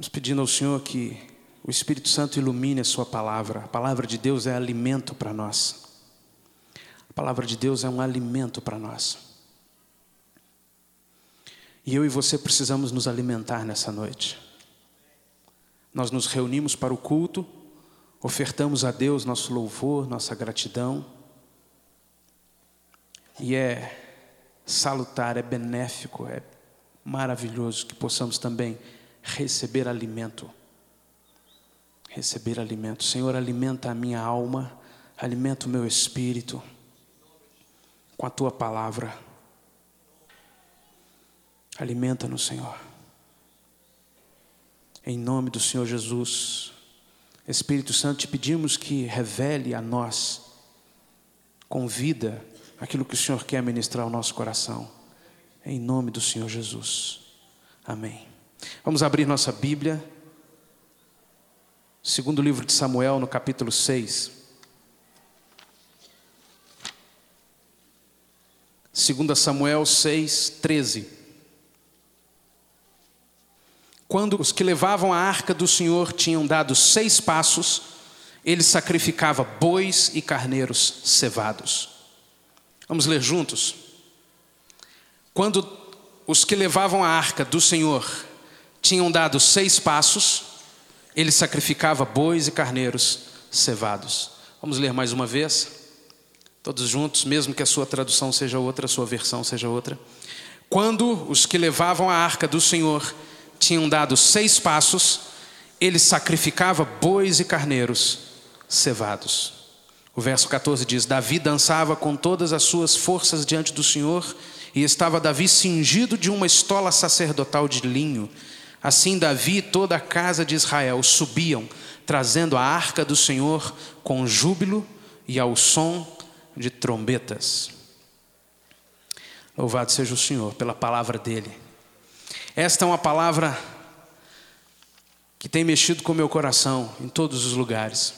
Vamos pedindo ao Senhor que o Espírito Santo ilumine a sua palavra. A palavra de Deus é alimento para nós. A palavra de Deus é um alimento para nós. E eu e você precisamos nos alimentar nessa noite. Nós nos reunimos para o culto, ofertamos a Deus nosso louvor, nossa gratidão. E é salutar, é benéfico, é maravilhoso que possamos também receber alimento. Receber alimento. Senhor, alimenta a minha alma, alimenta o meu espírito com a Tua palavra. Alimenta-nos, Senhor. Em nome do Senhor Jesus. Espírito Santo, te pedimos que revele a nós, com vida, aquilo que o Senhor quer ministrar ao nosso coração. Em nome do Senhor Jesus. Amém. Vamos abrir nossa Bíblia. Segundo livro de Samuel, no capítulo 6. 2 Samuel 6, 13. Quando os que levavam a arca do Senhor tinham dado 6 passos, ele sacrificava bois e carneiros cevados. Vamos ler juntos? Quando os que levavam a arca do Senhor tinham dado 6 passos, ele sacrificava bois e carneiros cevados. Vamos ler mais uma vez? Todos juntos, mesmo que a sua tradução seja outra, a sua versão seja outra. Quando os que levavam a arca do Senhor tinham dado 6 passos, ele sacrificava bois e carneiros cevados. O verso 14 diz: Davi dançava com todas as suas forças diante do Senhor, e estava Davi cingido de uma estola sacerdotal de linho. Assim Davi e toda a casa de Israel subiam, trazendo a arca do Senhor com júbilo e ao som de trombetas. Louvado seja o Senhor pela palavra dele. Esta é uma palavra que tem mexido com o meu coração em todos os lugares.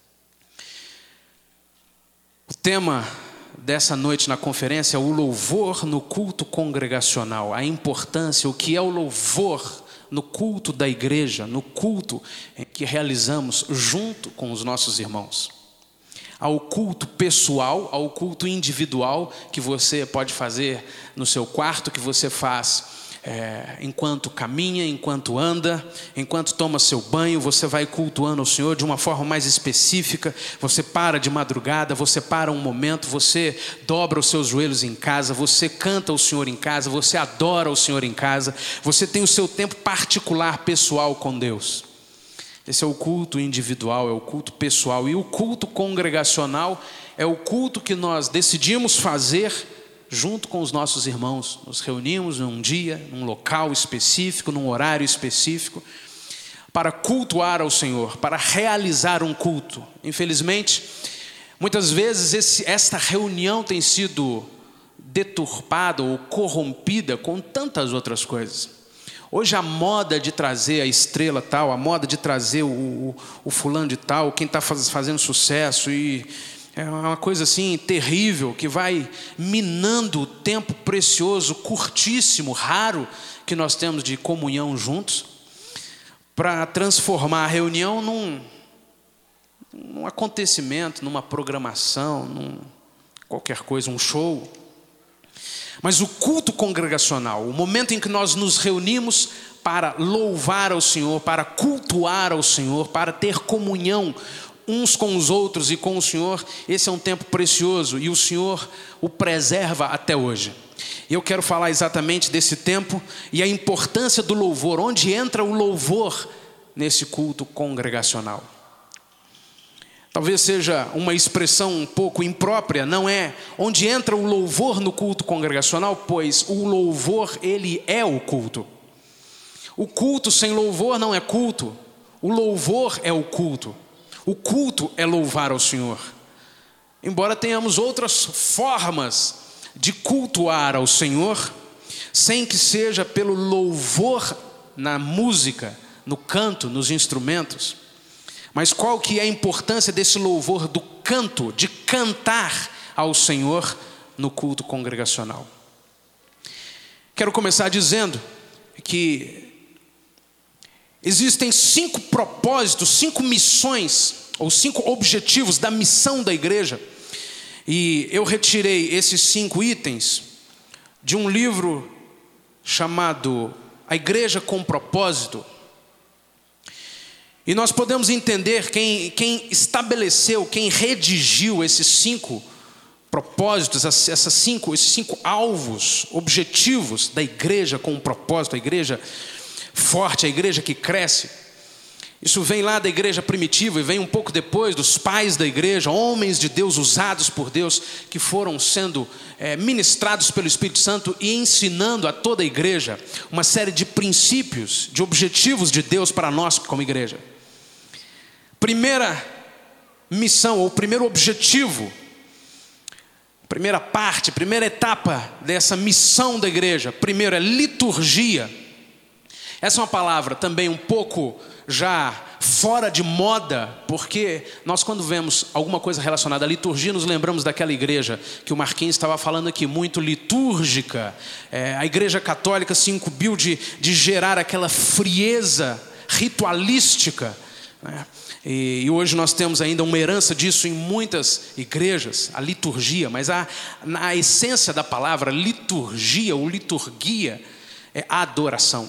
O tema dessa noite na conferência é o louvor no culto congregacional. A importância, o que é o louvor no culto da igreja, no culto que realizamos junto com os nossos irmãos. Ao culto pessoal, ao culto individual que você pode fazer no seu quarto, que você faz enquanto caminha, enquanto anda, enquanto toma seu banho, você vai cultuando ao Senhor de uma forma mais específica. Você para de madrugada, você para um momento, você dobra os seus joelhos em casa, você canta ao Senhor em casa, você adora ao Senhor em casa, você tem o seu tempo particular, pessoal com Deus. Esse é o culto individual, é o culto pessoal. E o culto congregacional é o culto que nós decidimos fazer junto com os nossos irmãos. Nos reunimos num dia, num local específico, num horário específico, para cultuar ao Senhor, para realizar um culto. Infelizmente, muitas vezes esta reunião tem sido deturpada ou corrompida com tantas outras coisas. Hoje a moda de trazer a estrela tal, a moda de trazer o fulano de tal, quem está fazendo sucesso, e é uma coisa assim terrível, que vai minando o tempo precioso, curtíssimo, raro, que nós temos de comunhão juntos, para transformar a reunião num acontecimento, numa programação, qualquer coisa, um show. Mas o culto congregacional, o momento em que nós nos reunimos para louvar ao Senhor, para cultuar ao Senhor, para ter comunhão uns com os outros e com o Senhor, esse é um tempo precioso e o Senhor o preserva até hoje. E eu quero falar exatamente desse tempo e a importância do louvor, onde entra o louvor nesse culto congregacional. Talvez seja uma expressão um pouco imprópria, não é? Onde entra o louvor no culto congregacional, pois o louvor, ele é o culto. O culto sem louvor não é culto, o louvor é o culto. O culto é louvar ao Senhor. Embora tenhamos outras formas de cultuar ao Senhor, sem que seja pelo louvor na música, no canto, nos instrumentos. Mas qual que é a importância desse louvor do canto, de cantar ao Senhor no culto congregacional? Quero começar dizendo que Existem 5 propósitos, 5 missões, ou 5 objetivos da missão da igreja. E eu retirei esses 5 itens de um livro chamado A Igreja com Propósito. E nós podemos entender quem estabeleceu, quem redigiu esses 5 propósitos, esses 5 alvos, objetivos da igreja com um propósito, a igreja forte, a igreja que cresce. Isso vem lá da igreja primitiva e vem um pouco depois dos pais da igreja, homens de Deus usados por Deus, que foram sendo ministrados pelo Espírito Santo e ensinando a toda a igreja uma série de princípios, de objetivos de Deus para nós como igreja. Primeira missão, ou primeiro objetivo, primeira parte, primeira etapa dessa missão da igreja, primeiro é liturgia. Essa é uma palavra também um pouco já fora de moda, porque nós quando vemos alguma coisa relacionada à liturgia, nos lembramos daquela igreja que o Marquinhos estava falando aqui, muito litúrgica. A igreja católica se incumbiu de gerar aquela frieza ritualística, né? E hoje nós temos ainda uma herança disso em muitas igrejas, a liturgia, mas a essência da palavra liturgia ou liturgia é a adoração.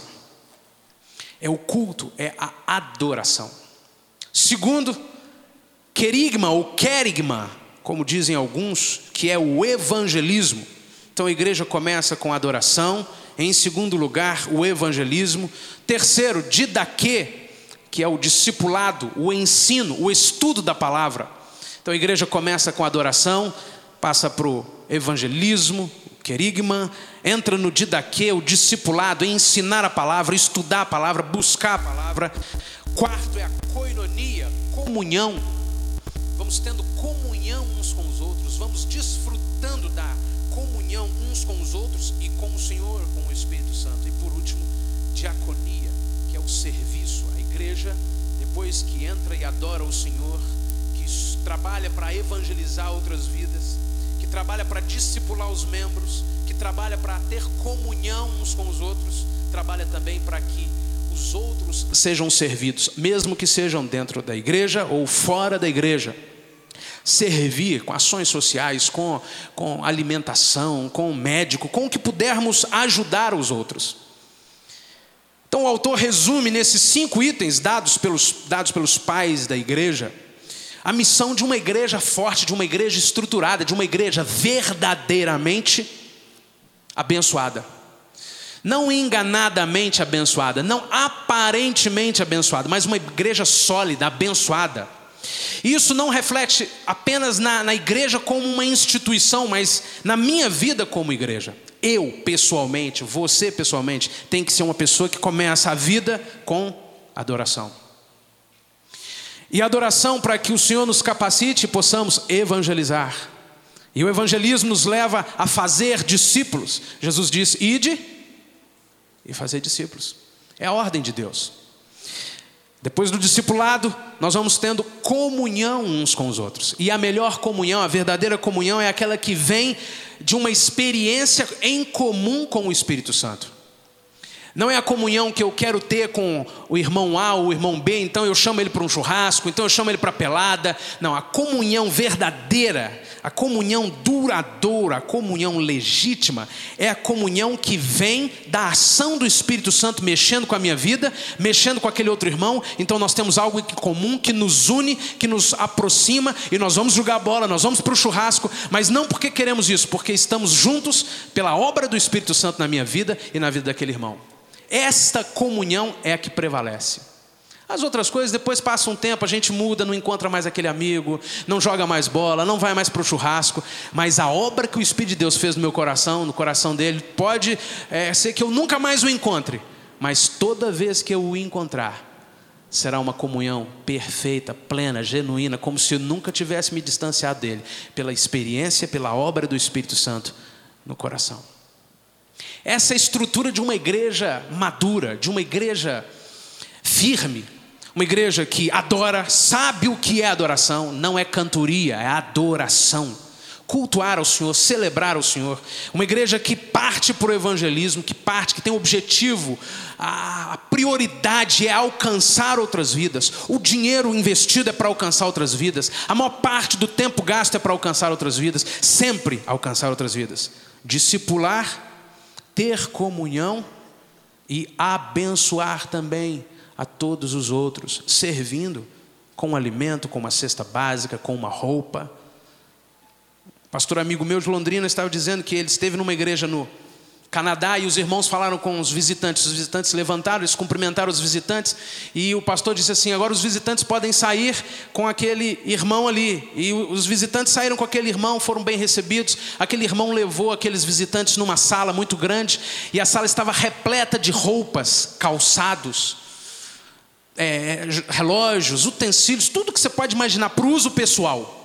É o culto, é a adoração. Segundo, querigma ou querigma, como dizem alguns, que é o evangelismo. Então a igreja começa com a adoração. Em segundo lugar, o evangelismo. Terceiro, didaquê, que é o discipulado, o ensino, o estudo da palavra. Então a igreja começa com a adoração, passa para o evangelismo, querigma, entra no didaquê, o discipulado, ensinar a palavra, estudar a palavra, buscar a palavra. Quarto é a koinonia, comunhão. Vamos tendo comunhão uns com os outros, vamos desfrutando da comunhão uns com os outros e com o Senhor, com o Espírito Santo. E por último, diaconia, que é o serviço. A igreja, depois que entra e adora o Senhor, que trabalha para evangelizar outras vidas, que trabalha para discipular os membros, que trabalha para ter comunhão uns com os outros, trabalha também para que os outros sejam servidos, mesmo que sejam dentro da igreja ou fora da igreja. Servir com ações sociais, com alimentação, com médico, com o que pudermos ajudar os outros. Então o autor resume nesses 5 itens dados pelos pais da igreja, a missão de uma igreja forte, de uma igreja estruturada, de uma igreja verdadeiramente abençoada. Não enganadamente abençoada, não aparentemente abençoada, mas uma igreja sólida, abençoada. Isso não reflete apenas na igreja como uma instituição, mas na minha vida como igreja. Eu pessoalmente, você pessoalmente, tem que ser uma pessoa que começa a vida com adoração. E adoração para que o Senhor nos capacite e possamos evangelizar. E o evangelismo nos leva a fazer discípulos. Jesus disse: ide e fazer discípulos. É a ordem de Deus. Depois do discipulado, nós vamos tendo comunhão uns com os outros. E a melhor comunhão, a verdadeira comunhão, é aquela que vem de uma experiência em comum com o Espírito Santo. Não é a comunhão que eu quero ter com o irmão A ou o irmão B, então eu chamo ele para um churrasco, então eu chamo ele para pelada. Não, a comunhão verdadeira, a comunhão duradoura, a comunhão legítima, é a comunhão que vem da ação do Espírito Santo mexendo com a minha vida, mexendo com aquele outro irmão. Então nós temos algo em comum que nos une, que nos aproxima, e nós vamos jogar bola, nós vamos para o churrasco, mas não porque queremos isso, porque estamos juntos pela obra do Espírito Santo na minha vida e na vida daquele irmão. Esta comunhão é a que prevalece. As outras coisas, depois passa um tempo, a gente muda, não encontra mais aquele amigo, não joga mais bola, não vai mais para o churrasco. Mas a obra que o Espírito de Deus fez no meu coração, no coração dele, pode ser que eu nunca mais o encontre, mas toda vez que eu o encontrar, será uma comunhão perfeita, plena, genuína, como se eu nunca tivesse me distanciado dele, pela experiência, pela obra do Espírito Santo no coração. Essa é a estrutura de uma igreja madura, de uma igreja firme, uma igreja que adora, sabe o que é adoração, não é cantoria, é adoração. cultuar ao Senhor, celebrar ao Senhor. Uma igreja que parte para o evangelismo, que tem um objetivo, a prioridade é alcançar outras vidas. O dinheiro investido é para alcançar outras vidas. A maior parte do tempo gasto é para alcançar outras vidas. Sempre alcançar outras vidas. Discipular, ter comunhão e abençoar também a todos os outros, servindo com um alimento, com uma cesta básica, com uma roupa. Pastor amigo meu de Londrina estava dizendo que ele esteve numa igreja no Canadá e os irmãos falaram com os visitantes se levantaram, eles cumprimentaram os visitantes e o pastor disse assim: agora os visitantes podem sair com aquele irmão ali. E os visitantes saíram com aquele irmão, foram bem recebidos. Aquele irmão levou aqueles visitantes numa sala muito grande e a sala estava repleta de roupas, calçados, relógios, utensílios, tudo que você pode imaginar para o uso pessoal.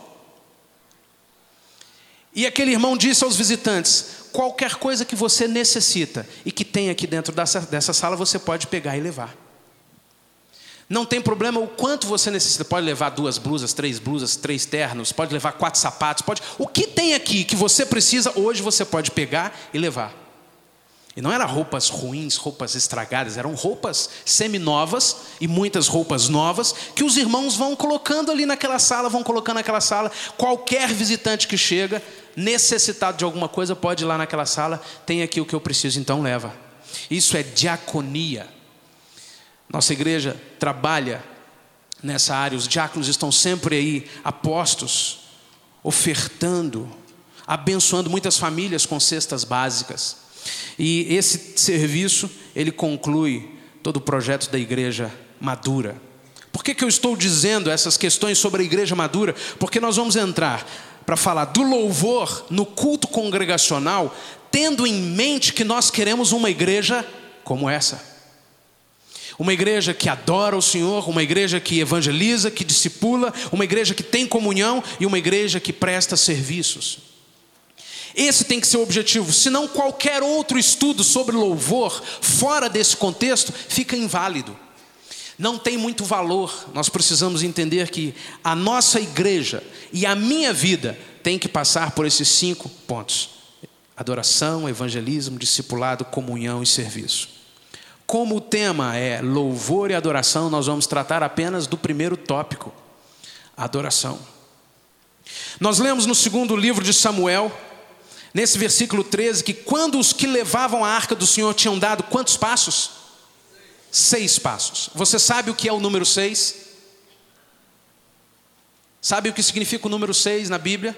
E aquele irmão disse aos visitantes: qualquer coisa que você necessita e que tem aqui dentro dessa sala, você pode pegar e levar. Não tem problema o quanto você necessita. Pode levar 2 blusas, 3 ternos, pode levar 4 sapatos, o que tem aqui que você precisa, hoje você pode pegar e levar. E não eram roupas ruins, roupas estragadas, eram roupas seminovas e muitas roupas novas que os irmãos vão colocando ali naquela sala, Qualquer visitante que chega, necessitado de alguma coisa, pode ir lá naquela sala, tem aqui o que eu preciso, então leva. Isso é diaconia. Nossa igreja trabalha nessa área, os diáconos estão sempre aí apostos, ofertando, abençoando muitas famílias com cestas básicas. E esse serviço, ele conclui todo o projeto da igreja madura. Por que eu estou dizendo essas questões sobre a igreja madura? Porque nós vamos entrar para falar do louvor no culto congregacional, tendo em mente que nós queremos uma igreja como essa. Uma igreja que adora o Senhor, uma igreja que evangeliza, que discipula, uma igreja que tem comunhão e uma igreja que presta serviços. Esse tem que ser o objetivo, senão qualquer outro estudo sobre louvor, fora desse contexto, fica inválido. Não tem muito valor. Nós precisamos entender que a nossa igreja e a minha vida tem que passar por esses 5 pontos: adoração, evangelismo, discipulado, comunhão e serviço. Como o tema é louvor e adoração, nós vamos tratar apenas do primeiro tópico, adoração. Nós lemos no 2º livro de Samuel, nesse versículo 13, que quando os que levavam a arca do Senhor tinham dado quantos passos? 6 passos. Você sabe o que é o número 6? Sabe o que significa o número 6 na Bíblia?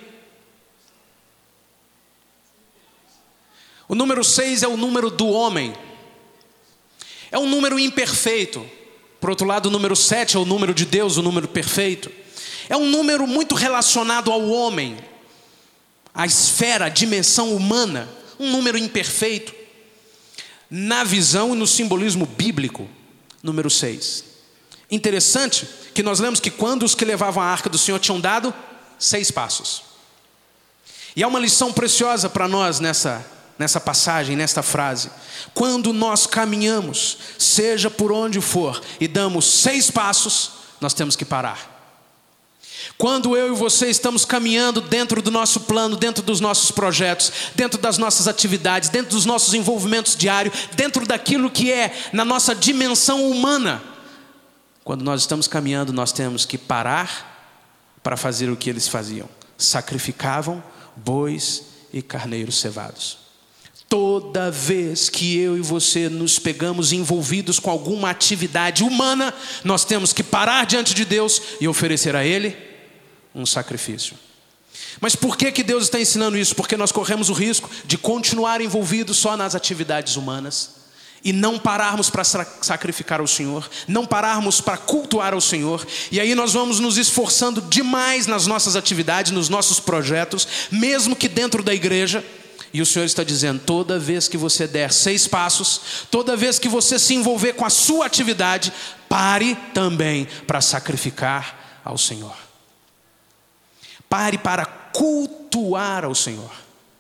O número 6 é o número do homem. É um número imperfeito. Por outro lado, o número 7 é o número de Deus, o número perfeito. É um número muito relacionado ao homem, a esfera, a dimensão humana, um número imperfeito. Na visão e no simbolismo bíblico, número 6. Interessante que nós lemos que quando os que levavam a arca do Senhor tinham dado 6 passos. E há uma lição preciosa para nós nessa passagem, nesta frase. Quando nós caminhamos, seja por onde for, e damos 6 passos, nós temos que parar. Quando eu e você estamos caminhando dentro do nosso plano, dentro dos nossos projetos, dentro das nossas atividades, dentro dos nossos envolvimentos diários, dentro daquilo que é na nossa dimensão humana, quando nós estamos caminhando, nós temos que parar para fazer o que eles faziam: sacrificavam bois e carneiros cevados. Toda vez que eu e você nos pegamos envolvidos com alguma atividade humana, nós temos que parar diante de Deus e oferecer a Ele um sacrifício. Mas por que Deus está ensinando isso? Porque nós corremos o risco de continuar envolvidos só nas atividades humanas e não pararmos para sacrificar ao Senhor, não pararmos para cultuar ao Senhor. E aí nós vamos nos esforçando demais nas nossas atividades, nos nossos projetos, mesmo que dentro da igreja. E o Senhor está dizendo: toda vez que você der 6 passos, toda vez que você se envolver com a sua atividade, pare também para sacrificar ao Senhor. Pare para cultuar ao Senhor.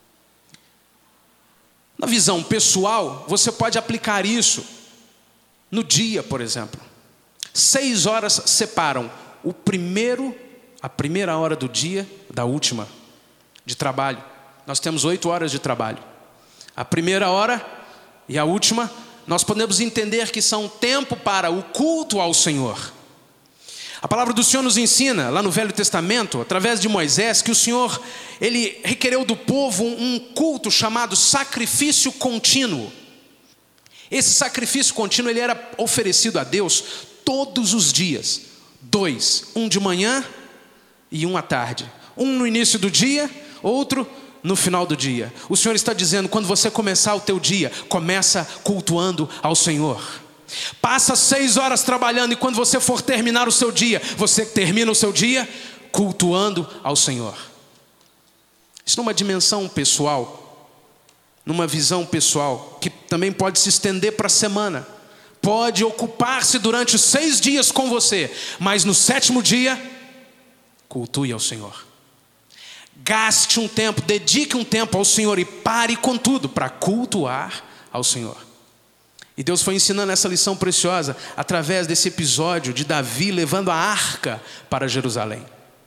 Na visão pessoal, você pode aplicar isso no dia, por exemplo. 6 horas separam a primeira hora do dia da última. de trabalho. Nós temos 8 horas de trabalho. A primeira hora e a última, nós podemos entender que são tempo para o culto ao Senhor. A palavra do Senhor nos ensina, lá no Velho Testamento, através de Moisés, que o Senhor, Ele requereu do povo um culto chamado sacrifício contínuo. Esse sacrifício contínuo, ele era oferecido a Deus todos os dias. 2, um de manhã e um à tarde. Um no início do dia, outro no final do dia. O Senhor está dizendo, quando você começar o teu dia, começa cultuando ao Senhor. Passa 6 horas trabalhando e quando você for terminar o seu dia, você termina o seu dia cultuando ao Senhor. Isso numa dimensão pessoal, numa visão pessoal, que também pode se estender para a semana. Pode ocupar-se durante 6 dias com você, mas no 7º dia, cultue ao Senhor. Gaste um tempo, dedique um tempo ao Senhor e pare com tudo para cultuar ao Senhor. E Deus foi ensinando essa lição preciosa através desse episódio de Davi levando a arca para Jerusalém.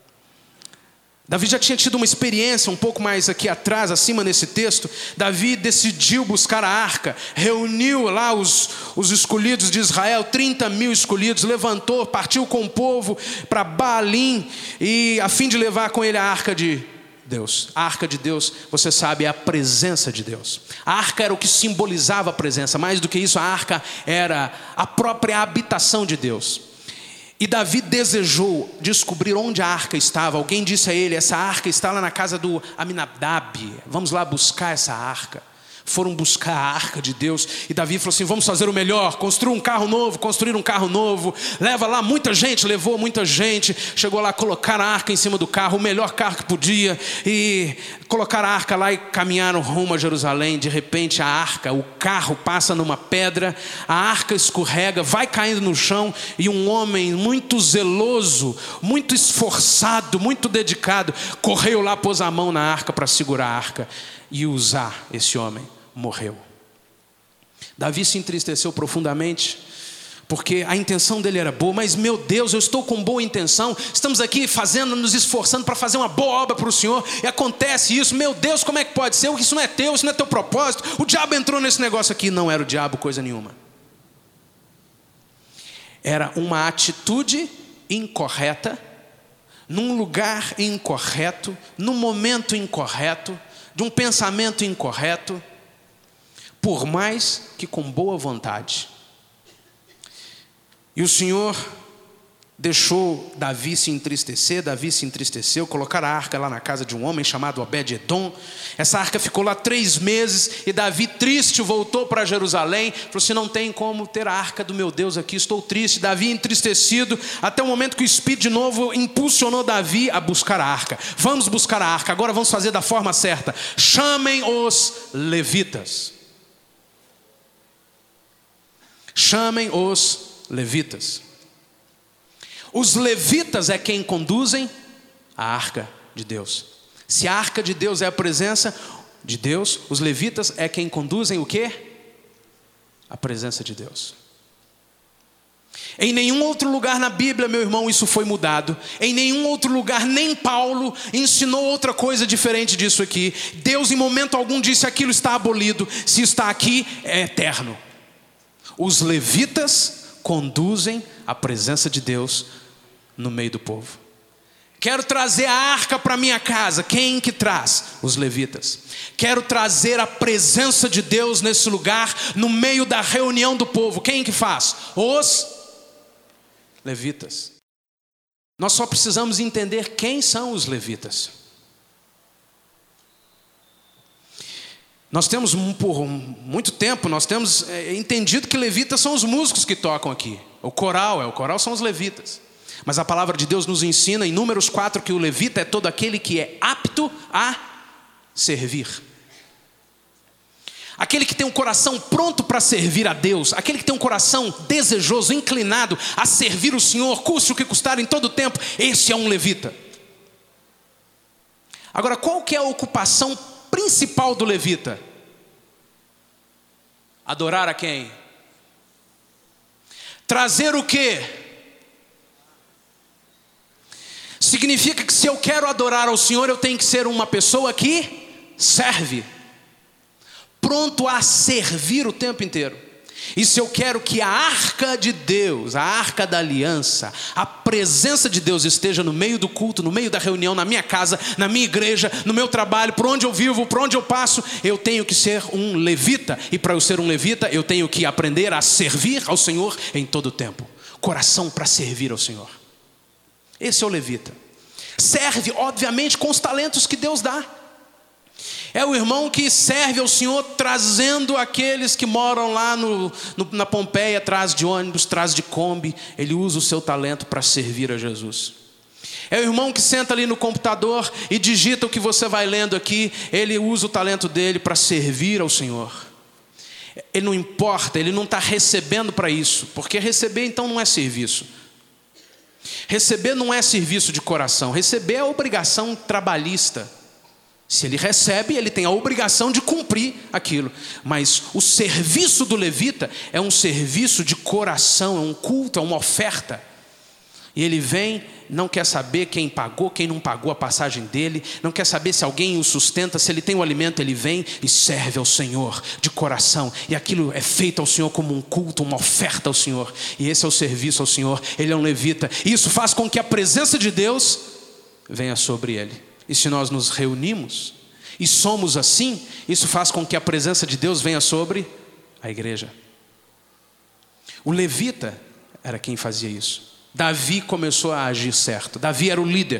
Davi já tinha tido uma experiência um pouco mais aqui atrás, acima nesse texto. Davi decidiu buscar a arca, reuniu lá os escolhidos de Israel, 30.000 escolhidos, levantou, partiu com o povo para Baalim, e a fim de levar com ele a arca de Deus. A arca de Deus, você sabe, é a presença de Deus. A arca era o que simbolizava a presença. Mais do que isso, a arca era a própria habitação de Deus. E Davi desejou descobrir onde a arca estava. Alguém disse a ele, essa arca está lá na casa do Aminadab. Vamos lá buscar essa arca. Foram buscar a arca de Deus. E Davi falou assim, vamos fazer o melhor. Construir um carro novo. Leva lá muita gente, levou muita gente. Chegou lá, colocar a arca em cima do carro, o melhor carro que podia. E colocaram a arca lá e caminharam rumo a Jerusalém. De repente a arca, o carro passa numa pedra. A arca escorrega, vai caindo no chão. E um homem muito zeloso, muito esforçado, muito dedicado, correu lá, pôs a mão na arca para segurar a arca. E Uzá, esse homem, morreu. Davi se entristeceu profundamente, porque a intenção dele era boa. Mas meu Deus, eu estou com boa intenção. Estamos aqui nos esforçando para fazer uma boa obra para o Senhor. E acontece isso, meu Deus, como é que pode ser? Isso não é teu, isso não é teu propósito. O diabo entrou nesse negócio aqui. Não era o diabo coisa nenhuma. Era uma atitude incorreta, num lugar incorreto, num momento incorreto, de um pensamento incorreto, por mais que com boa vontade. E o Senhor deixou Davi se entristecer. Davi se entristeceu, colocaram a arca lá na casa de um homem chamado Obed-edom. Essa arca ficou lá 3 meses, e Davi triste voltou para Jerusalém. Falou assim, não tem como ter a arca do meu Deus aqui, estou triste. Davi entristecido, até o momento que o Espírito de novo impulsionou Davi a buscar a arca. Vamos buscar a arca, agora vamos fazer da forma certa. Chamem os levitas. Chamem os levitas. Os levitas é quem conduzem a arca de Deus. Se a arca de Deus é a presença de Deus, os levitas é quem conduzem o quê? A presença de Deus. Em nenhum outro lugar na Bíblia, meu irmão, isso foi mudado. Em nenhum outro lugar, nem Paulo ensinou outra coisa diferente disso aqui. Deus em momento algum disse, aquilo está abolido. Se está aqui, é eterno. Os levitas conduzem a presença de Deus no meio do povo. Quero trazer a arca para minha casa. Quem que traz? Os levitas. Quero trazer a presença de Deus nesse lugar, no meio da reunião do povo. Quem que faz? Os levitas. Nós só precisamos entender quem são os levitas. Nós temos, por muito tempo, nós temos entendido que levitas são os músicos que tocam aqui. O coral são os levitas. Mas a palavra de Deus nos ensina em Números 4 que o levita é todo aquele que é apto a servir. Aquele que tem um coração pronto para servir a Deus. Aquele que tem um coração desejoso, inclinado a servir o Senhor, custe o que custar em todo o tempo. Esse é um levita. Agora, qual que é a ocupação principal do levita? Adorar a quem? Trazer o quê? Significa que se eu quero adorar ao Senhor, eu tenho que ser uma pessoa que serve, pronto a servir o tempo inteiro. E se eu quero que a arca de Deus, a arca da aliança, a presença de Deus esteja no meio do culto, no meio da reunião, na minha casa, na minha igreja, no meu trabalho, por onde eu vivo, por onde eu passo, eu tenho que ser um levita. E para eu ser um levita, eu tenho que aprender a servir ao Senhor em todo o tempo. Coração para servir ao Senhor. Esse é o levita. Serve, obviamente, com os talentos que Deus dá. É o irmão que serve ao Senhor trazendo aqueles que moram lá na Pompeia, atrás de ônibus, atrás de Kombi. Ele usa o seu talento para servir a Jesus. É o irmão que senta ali no computador e digita o que você vai lendo aqui. Ele usa o talento dele para servir ao Senhor. Ele não importa, ele não está recebendo para isso, porque receber então não é serviço. Receber não é serviço de coração, receber é obrigação trabalhista. Se ele recebe, ele tem a obrigação de cumprir aquilo. Mas o serviço do levita é um serviço de coração, é um culto, é uma oferta. E ele vem, não quer saber quem pagou, quem não pagou a passagem dele, não quer saber se alguém o sustenta, se ele tem o alimento, ele vem e serve ao Senhor de coração. E aquilo é feito ao Senhor como um culto, uma oferta ao Senhor. E esse é o serviço ao Senhor, ele é um levita. E isso faz com que a presença de Deus venha sobre ele. E se nós nos reunimos e somos assim, isso faz com que a presença de Deus venha sobre a igreja. O levita era quem fazia isso. Davi começou a agir certo. Davi era o líder.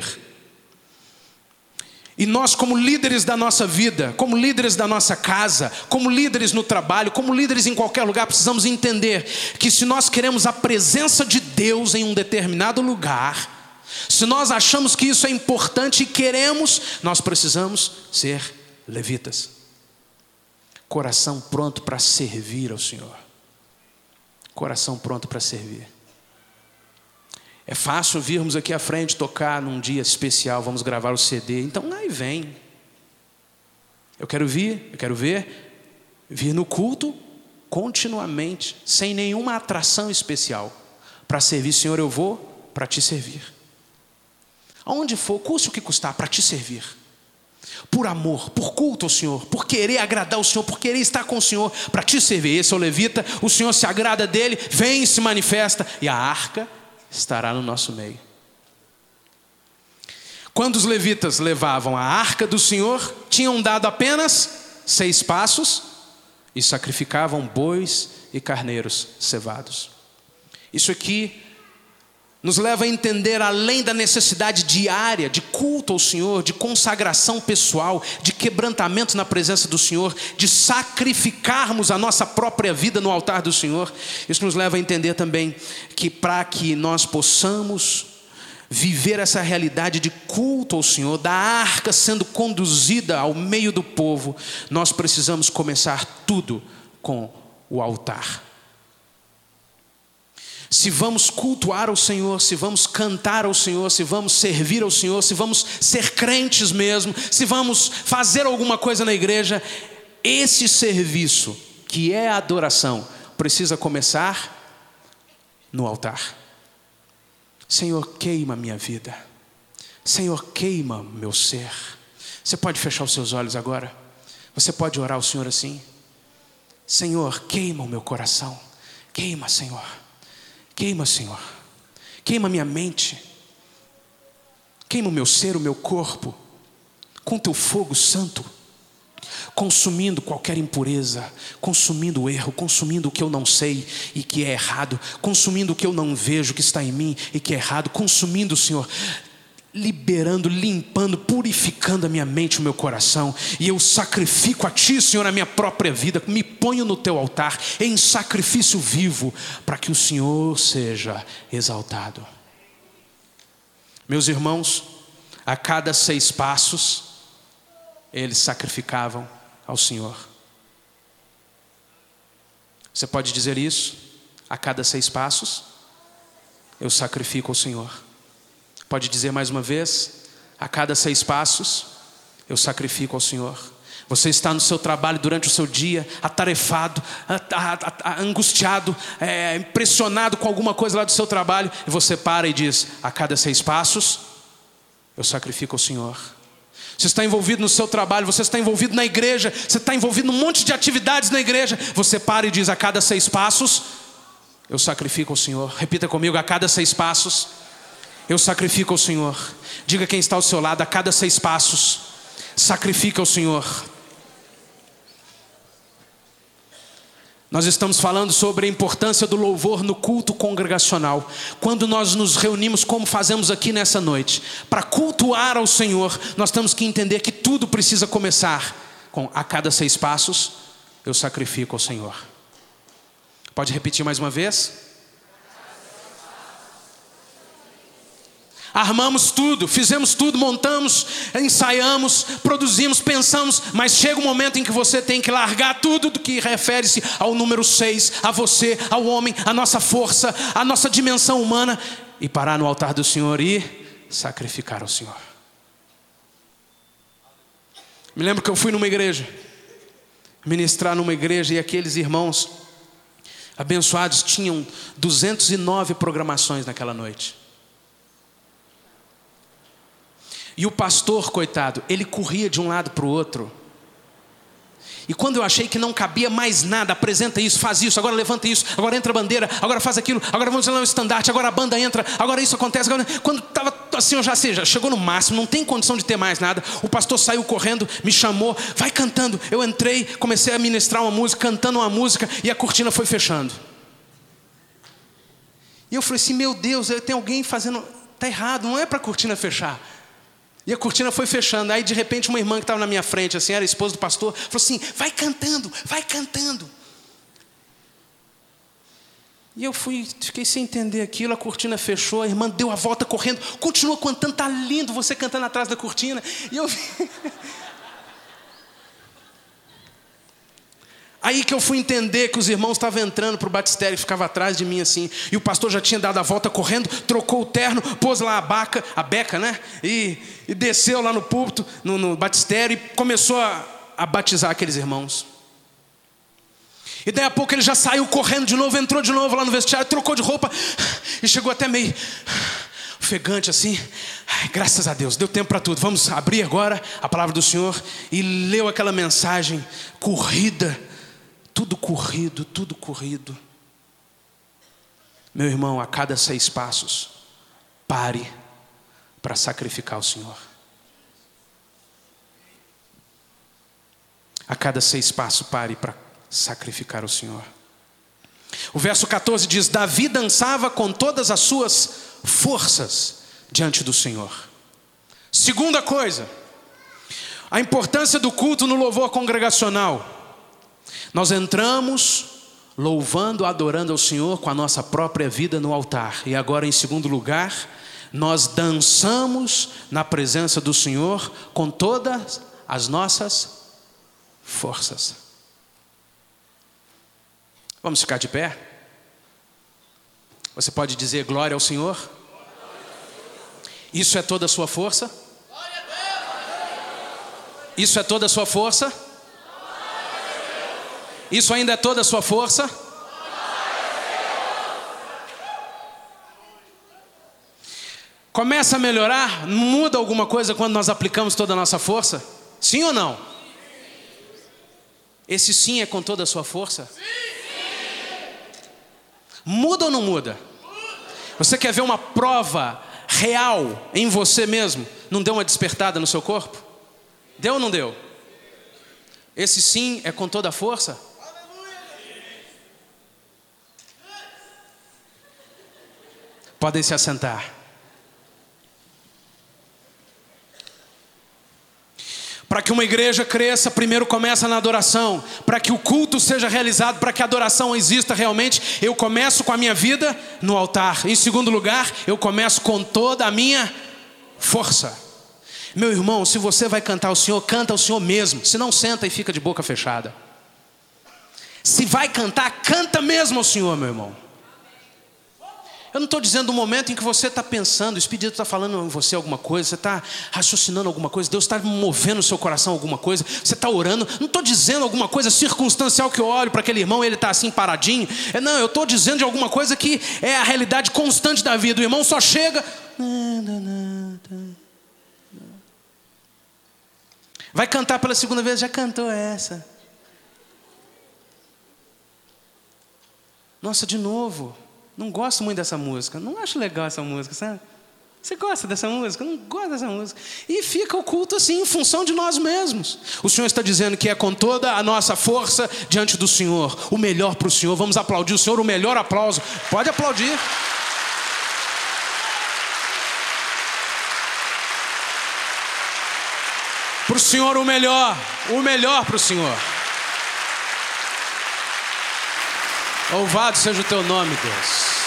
E nós, como líderes da nossa vida, como líderes da nossa casa, como líderes no trabalho, como líderes em qualquer lugar, precisamos entender que se nós queremos a presença de Deus em um determinado lugar, se nós achamos que isso é importante e queremos, nós precisamos ser levitas. Coração pronto para servir ao Senhor. Coração pronto para servir. É fácil virmos aqui à frente tocar num dia especial, vamos gravar o CD. Então aí vem. Eu quero ver no culto continuamente, sem nenhuma atração especial. Para servir, Senhor, eu vou para te servir. Aonde for, custe o que custar, para te servir. Por amor, por culto ao Senhor, por querer agradar o Senhor, por querer estar com o Senhor, para te servir. Esse é o levita, o Senhor se agrada dele, vem e se manifesta, e a arca estará no nosso meio. Quando os levitas levavam a arca do Senhor, tinham dado apenas 6 passos e sacrificavam bois e carneiros cevados. Isso aqui nos leva a entender, além da necessidade diária de culto ao Senhor, de consagração pessoal, de quebrantamento na presença do Senhor, de sacrificarmos a nossa própria vida no altar do Senhor. Isso nos leva a entender também que para que nós possamos viver essa realidade de culto ao Senhor, da arca sendo conduzida ao meio do povo, nós precisamos começar tudo com o altar. Se vamos cultuar ao Senhor, se vamos cantar ao Senhor, se vamos servir ao Senhor, se vamos ser crentes mesmo, se vamos fazer alguma coisa na igreja, esse serviço, que é a adoração, precisa começar no altar. Senhor, queima a minha vida. Senhor, queima meu ser. Você pode fechar os seus olhos agora? Você pode orar ao Senhor assim? Senhor, queima o meu coração. Queima, Senhor. Queima, Senhor. Queima minha mente. Queima o meu ser, o meu corpo, com teu fogo santo, consumindo qualquer impureza, consumindo o erro, consumindo o que eu não sei e que é errado, consumindo o que eu não vejo que está em mim e que é errado, consumindo, Senhor, liberando, limpando, purificando a minha mente, o meu coração. E eu sacrifico a Ti, Senhor, a minha própria vida, me ponho no Teu altar em sacrifício vivo, para que o Senhor seja exaltado. Meus irmãos, a cada 6 passos eles sacrificavam ao Senhor. Você pode dizer isso? A cada 6 passos eu sacrifico ao Senhor. Pode dizer mais uma vez? A cada 6 passos eu sacrifico ao Senhor. Você está no seu trabalho durante o seu dia, atarefado, angustiado, impressionado com alguma coisa lá do seu trabalho, e você para e diz: a cada 6 passos eu sacrifico ao Senhor. Você está envolvido no seu trabalho, você está envolvido na igreja, você está envolvido num monte de atividades na igreja. Você para e diz: a cada 6 passos, eu sacrifico ao Senhor. Repita comigo: a cada 6 passos, eu sacrifico ao Senhor. Diga quem está ao seu lado: a cada 6 passos, sacrifica ao Senhor. Nós estamos falando sobre a importância do louvor no culto congregacional. Quando nós nos reunimos, como fazemos aqui nessa noite, para cultuar ao Senhor, nós temos que entender que tudo precisa começar com: a cada 6 passos, eu sacrifico ao Senhor. Pode repetir mais uma vez? Armamos tudo, fizemos tudo, montamos, ensaiamos, produzimos, pensamos, mas chega um momento em que você tem que largar tudo do que refere-se ao número 6, a você, ao homem, a nossa força, a nossa dimensão humana, e parar no altar do Senhor e sacrificar ao Senhor. Me lembro que eu fui numa igreja, ministrar numa igreja, e aqueles irmãos abençoados tinham 209 programações naquela noite. E o pastor, coitado, ele corria de um lado para o outro. E quando eu achei que não cabia mais nada: apresenta isso, faz isso, agora levanta isso, agora entra a bandeira, agora faz aquilo, agora vamos lá no estandarte, agora a banda entra, agora isso acontece, agora... Quando estava assim, eu já sei, já chegou no máximo, não tem condição de ter mais nada. O pastor saiu correndo, me chamou: vai cantando. Eu entrei, comecei a ministrar uma música, cantando uma música, e a cortina foi fechando. E eu falei assim: meu Deus, tem alguém fazendo... Está errado, não é para a cortina fechar. E a cortina foi fechando. Aí de repente uma irmã que estava na minha frente, assim, era a esposa do pastor, falou assim: vai cantando, vai cantando. E eu fiquei sem entender aquilo. A cortina fechou, a irmã deu a volta correndo, continuou cantando. Tá lindo você cantando atrás da cortina. E eu aí que eu fui entender que os irmãos estavam entrando para o batistério, que ficava atrás de mim assim. E o pastor já tinha dado a volta correndo, trocou o terno, pôs lá a beca, né? E desceu lá no púlpito, no batistério, e começou a batizar aqueles irmãos. E daí a pouco ele já saiu correndo de novo, entrou de novo lá no vestiário, trocou de roupa e chegou até meio ofegante assim. Ai, graças a Deus, deu tempo para tudo. Vamos abrir agora a palavra do Senhor. E leu aquela mensagem corrida. Tudo corrido, tudo corrido. Meu irmão, a cada 6 passos, pare para sacrificar o Senhor. A cada 6 passos, pare para sacrificar o Senhor. O verso 14 diz: Davi dançava com todas as suas forças diante do Senhor. Segunda coisa, a importância do culto no louvor congregacional. Nós entramos louvando, adorando ao Senhor com a nossa própria vida no altar. E agora, em segundo lugar, nós dançamos na presença do Senhor com todas as nossas forças. Vamos ficar de pé? Você pode dizer glória ao Senhor? Isso é toda a sua força? Isso é toda a sua força? Isso ainda é toda a sua força? Começa a melhorar? Muda alguma coisa quando nós aplicamos toda a nossa força? Sim ou não? Esse sim é com toda a sua força? Muda ou não muda? Você quer ver uma prova real em você mesmo? Não deu uma despertada no seu corpo? Deu ou não deu? Esse sim é com toda a força? Podem se assentar. Para que uma igreja cresça, primeiro começa na adoração. Para que o culto seja realizado, para que a adoração exista realmente, eu começo com a minha vida no altar. Em segundo lugar, eu começo com toda a minha força. Meu irmão, se você vai cantar ao Senhor, canta ao Senhor mesmo. Se não, senta e fica de boca fechada. Se vai cantar, canta mesmo ao Senhor, meu irmão. Eu não estou dizendo o momento em que você está pensando, o Espírito está falando em você alguma coisa, você está raciocinando alguma coisa, Deus está movendo o seu coração alguma coisa, você está orando. Não estou dizendo alguma coisa circunstancial que eu olho para aquele irmão e ele está assim paradinho. Não, eu estou dizendo de alguma coisa que é a realidade constante da vida. O irmão só chega... Vai cantar pela segunda vez, já cantou essa. Nossa, de novo, não gosto muito dessa música. Não acho legal essa música, sabe? Você gosta dessa música? Não gosta dessa música. E fica o culto assim, em função de nós mesmos. O Senhor está dizendo que é com toda a nossa força diante do Senhor. O melhor para o Senhor. Vamos aplaudir o Senhor, o melhor aplauso. Pode aplaudir. Para o Senhor o melhor para o Senhor. Louvado seja o teu nome, Deus.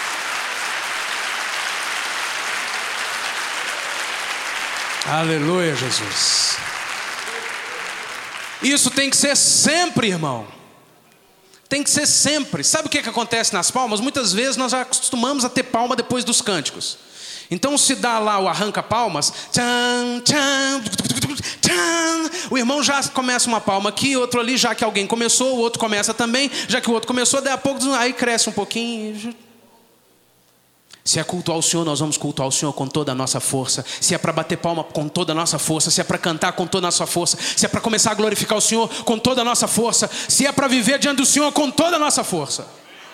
Aleluia, Jesus. Isso tem que ser sempre, irmão. Tem que ser sempre. Sabe o que acontece nas palmas? Muitas vezes nós já acostumamos a ter palma depois dos cânticos. Então se dá lá o arranca-palmas, tchan, tchan, tchan, o irmão já começa uma palma aqui, outro ali, já que alguém começou, o outro começa também, já que o outro começou, daí a pouco aí cresce um pouquinho. Se é cultuar o Senhor, nós vamos cultuar o Senhor com toda a nossa força. Se é para bater palma, com toda a nossa força. Se é para cantar, com toda a nossa força. Se é para começar a glorificar o Senhor, com toda a nossa força. Se é para viver diante do Senhor, com toda a nossa força.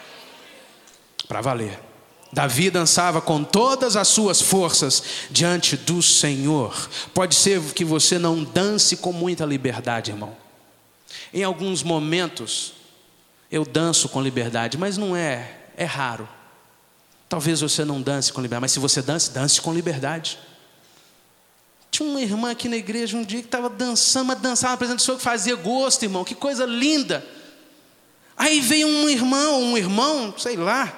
Para valer. Davi dançava com todas as suas forças diante do Senhor. Pode ser que você não dance com muita liberdade, irmão. Em alguns momentos eu danço com liberdade, mas não é raro. Talvez você não dance com liberdade, mas se você dance com liberdade. Tinha uma irmã aqui na igreja um dia que estava dançando, mas dançava na presença do Senhor que fazia gosto, irmão. Que coisa linda. Aí veio um irmão, sei lá.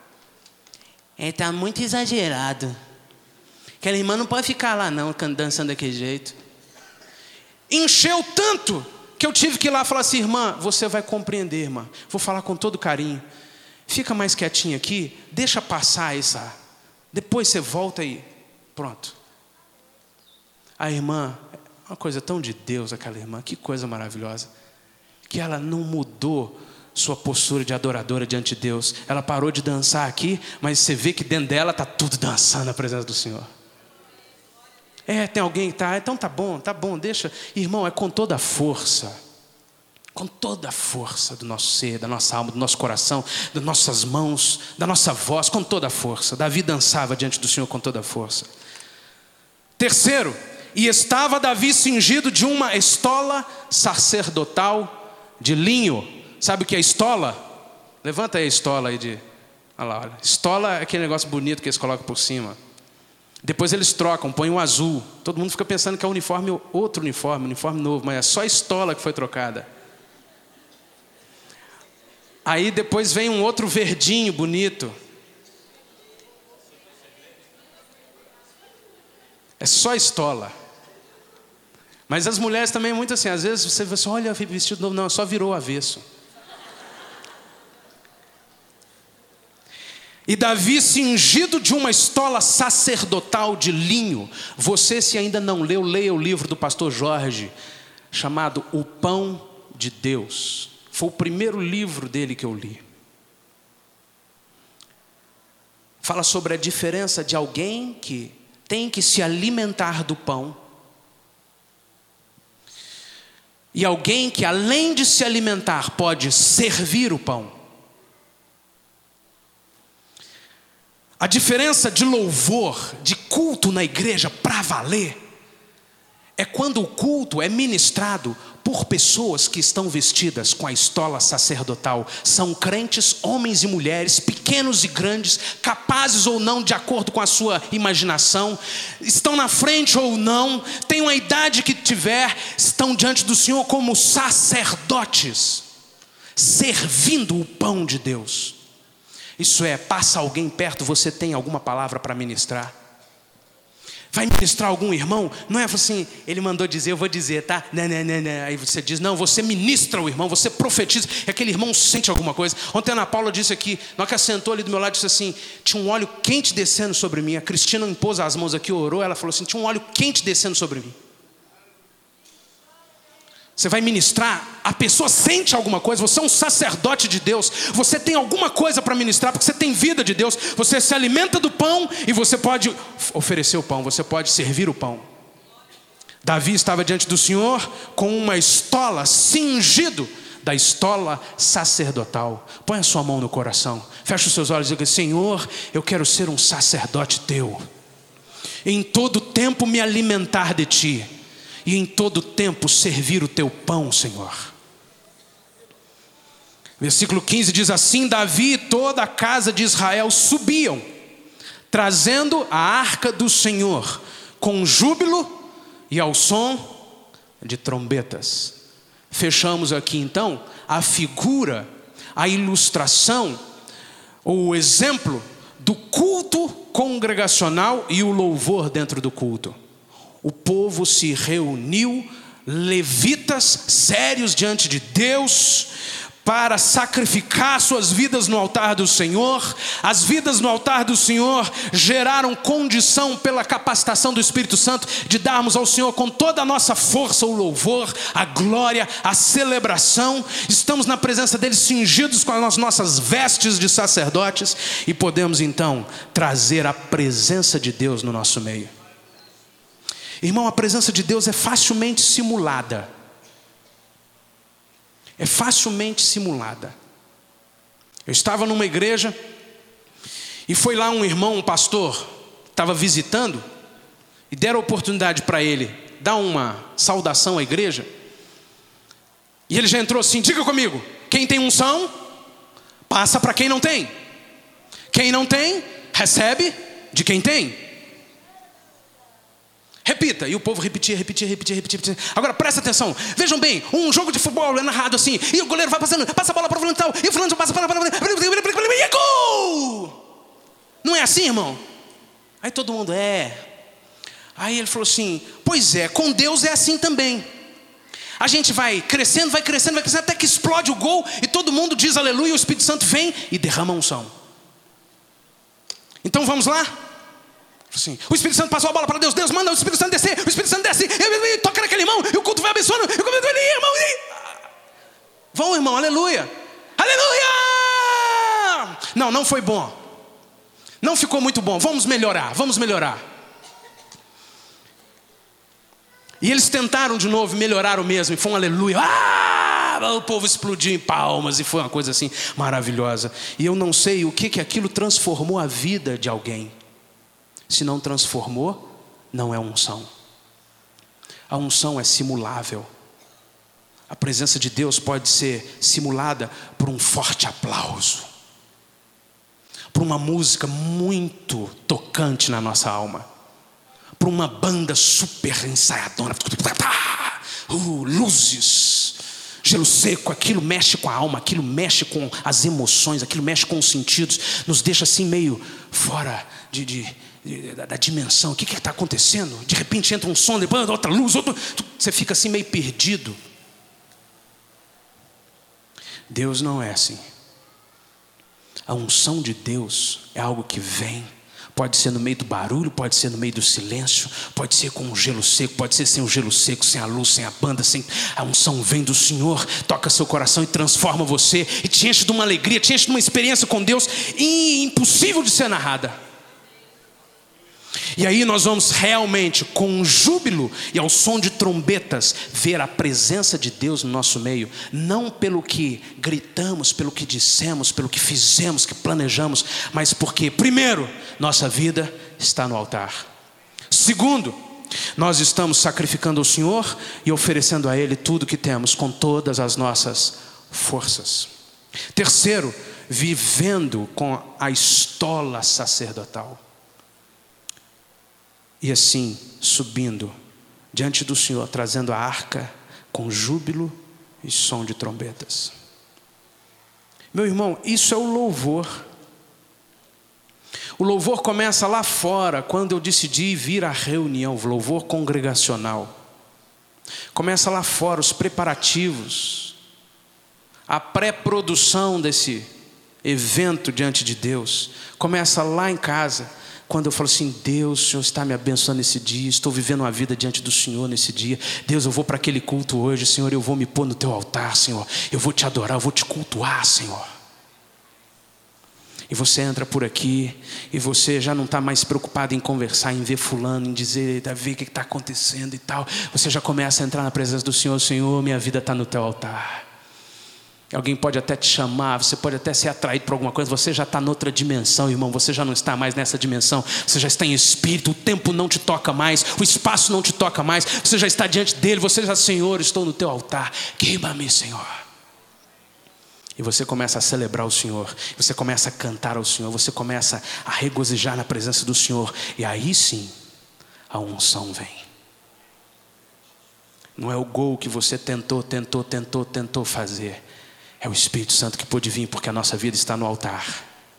Ele está muito exagerado. Aquela irmã não pode ficar lá não, dançando daquele jeito. Encheu tanto que eu tive que ir lá e falar assim: irmã, você vai compreender, irmã. Vou falar com todo carinho. Fica mais quietinho aqui, deixa passar essa. Depois você volta e pronto. A irmã, uma coisa tão de Deus, aquela irmã, que coisa maravilhosa. Que ela não mudou sua postura de adoradora diante de Deus. Ela parou de dançar aqui, mas você vê que dentro dela está tudo dançando na presença do Senhor. Tem alguém que está, então tá bom, deixa. Irmão, é com toda a força. Com toda a força do nosso ser, da nossa alma, do nosso coração, das nossas mãos, da nossa voz, com toda a força. Davi dançava diante do Senhor com toda a força. Terceiro, e estava Davi cingido de uma estola sacerdotal de linho. Sabe o que é estola? Levanta aí a estola aí de... Olha. Estola é aquele negócio bonito que eles colocam por cima. Depois eles trocam, põem um azul. Todo mundo fica pensando que é outro uniforme novo, mas é só a estola que foi trocada. Aí depois vem um outro verdinho bonito. É só estola. Mas as mulheres também muito assim. Às vezes você vê assim, olha o vestido novo. Não, só virou o avesso. E Davi cingido de uma estola sacerdotal de linho. Você, se ainda não leu, leia o livro do pastor Jorge, chamado O Pão de Deus. Foi o primeiro livro dele que eu li. Fala sobre a diferença de alguém que tem que se alimentar do pão e alguém que, além de se alimentar, pode servir o pão. A diferença de louvor, de culto na igreja para valer, é quando o culto é ministrado por pessoas que estão vestidas com a estola sacerdotal. São crentes, homens e mulheres, pequenos e grandes, capazes ou não de acordo com a sua imaginação, estão na frente ou não, têm uma idade que tiver, estão diante do Senhor como sacerdotes, servindo o pão de Deus. Isso é, passa alguém perto, você tem alguma palavra para ministrar? Vai ministrar algum irmão? Não é assim, ele mandou dizer, eu vou dizer, tá? Não. Aí você diz, não, você ministra o irmão, você profetiza. E aquele irmão sente alguma coisa. Ontem a Ana Paula disse aqui, na hora que ela sentou ali do meu lado, disse assim, tinha um óleo quente descendo sobre mim. A Cristina impôs as mãos aqui, orou, ela falou assim, tinha um óleo quente descendo sobre mim. Você vai ministrar, a pessoa sente alguma coisa, você é um sacerdote de Deus, você tem alguma coisa para ministrar, porque você tem vida de Deus, você se alimenta do pão e você pode oferecer o pão, você pode servir o pão. Davi estava diante do Senhor com uma estola, cingido da estola sacerdotal. Põe a sua mão no coração, fecha os seus olhos e diga: Senhor, eu quero ser um sacerdote teu, em todo tempo me alimentar de ti, e em todo tempo servir o teu pão, Senhor. Versículo 15 diz assim: Davi e toda a casa de Israel subiam, trazendo a arca do Senhor, com júbilo e ao som de trombetas. Fechamos aqui então a figura, a ilustração, o exemplo do culto congregacional e o louvor dentro do culto. O povo se reuniu, levitas sérios diante de Deus, para sacrificar suas vidas no altar do Senhor. As vidas no altar do Senhor geraram condição, pela capacitação do Espírito Santo, de darmos ao Senhor com toda a nossa força o louvor, a glória, a celebração. Estamos na presença dele cingidos com as nossas vestes de sacerdotes, e podemos então trazer a presença de Deus no nosso meio. Irmão, a presença de Deus é facilmente simulada. É facilmente simulada. Eu estava numa igreja e foi lá um irmão, um pastor, estava visitando, e deram a oportunidade para ele dar uma saudação à igreja. E ele já entrou assim: diga comigo, quem tem unção, passa para quem não tem. Quem não tem, recebe de quem tem. Repita. E o povo repetia. Agora presta atenção, vejam bem, um jogo de futebol é narrado assim, e o goleiro vai passando, passa a bola para o fulano e tal, e o fulano passa para e gol! Não é assim, irmão? Aí todo mundo Aí ele falou assim: pois é, com Deus é assim também. A gente vai crescendo, até que explode o gol, e todo mundo diz aleluia, o Espírito Santo vem e derrama a unção. Então vamos lá? Assim, o Espírito Santo passou a bola para Deus, Deus manda o Espírito Santo descer, o Espírito Santo desce, toca naquele irmão, e o culto vai abençoando, e o culto vai irmão. Vão, irmão, aleluia, aleluia! Não foi bom, não ficou muito bom, vamos melhorar. E eles tentaram de novo, melhoraram mesmo, e foi um aleluia. O povo explodiu em palmas, e foi uma coisa assim maravilhosa. E eu não sei o que aquilo transformou a vida de alguém. Se não transformou, não é unção. A unção é simulável. A presença de Deus pode ser simulada por um forte aplauso, por uma música muito tocante na nossa alma, por uma banda super ensaiadora, luzes, gelo seco. Aquilo mexe com a alma, aquilo mexe com as emoções, aquilo mexe com os sentidos, nos deixa assim meio fora da dimensão. O que está acontecendo? De repente entra um som, depois outra luz, você fica assim meio perdido. Deus não é assim. A unção de Deus é algo que vem. Pode ser no meio do barulho, pode ser no meio do silêncio, pode ser com o gelo seco, pode ser sem o gelo seco, sem a luz, sem a banda, a unção vem do Senhor, toca seu coração e transforma você, e te enche de uma alegria, te enche de uma experiência com Deus impossível de ser narrada. E aí nós vamos realmente, com júbilo e ao som de trombetas, ver a presença de Deus no nosso meio. Não pelo que gritamos, pelo que dissemos, pelo que fizemos, que planejamos, mas porque, primeiro, nossa vida está no altar. Segundo, nós estamos sacrificando ao Senhor e oferecendo a Ele tudo que temos, com todas as nossas forças. Terceiro, vivendo com a estola sacerdotal. E assim, subindo diante do Senhor, trazendo a arca com júbilo e som de trombetas. Meu irmão, isso é o louvor. O louvor começa lá fora, quando eu decidi vir à reunião, o louvor congregacional. Começa lá fora, os preparativos, a pré-produção desse evento diante de Deus. Começa lá em casa, quando eu falo assim: Deus, o Senhor está me abençoando nesse dia, estou vivendo uma vida diante do Senhor nesse dia. Deus, eu vou para aquele culto hoje, Senhor, eu vou me pôr no teu altar, Senhor. Eu vou te adorar, eu vou te cultuar, Senhor. E você entra por aqui e você já não está mais preocupado em conversar, em ver fulano, em dizer, ver o que está acontecendo e tal. Você já começa a entrar na presença do Senhor. Senhor, minha vida está no teu altar. Alguém pode até te chamar, você pode até ser atraído por alguma coisa. Você já está noutra dimensão, irmão. Você já não está mais nessa dimensão. Você já está em espírito, o tempo não te toca mais, o espaço não te toca mais. Você já está diante dele, você já, Senhor, estou no teu altar. Queima-me, Senhor. E você começa a celebrar o Senhor, você começa a cantar ao Senhor, você começa a regozijar na presença do Senhor. E aí sim, a unção vem. Não é o gol que você tentou fazer. É o Espírito Santo que pôde vir, porque a nossa vida está no altar.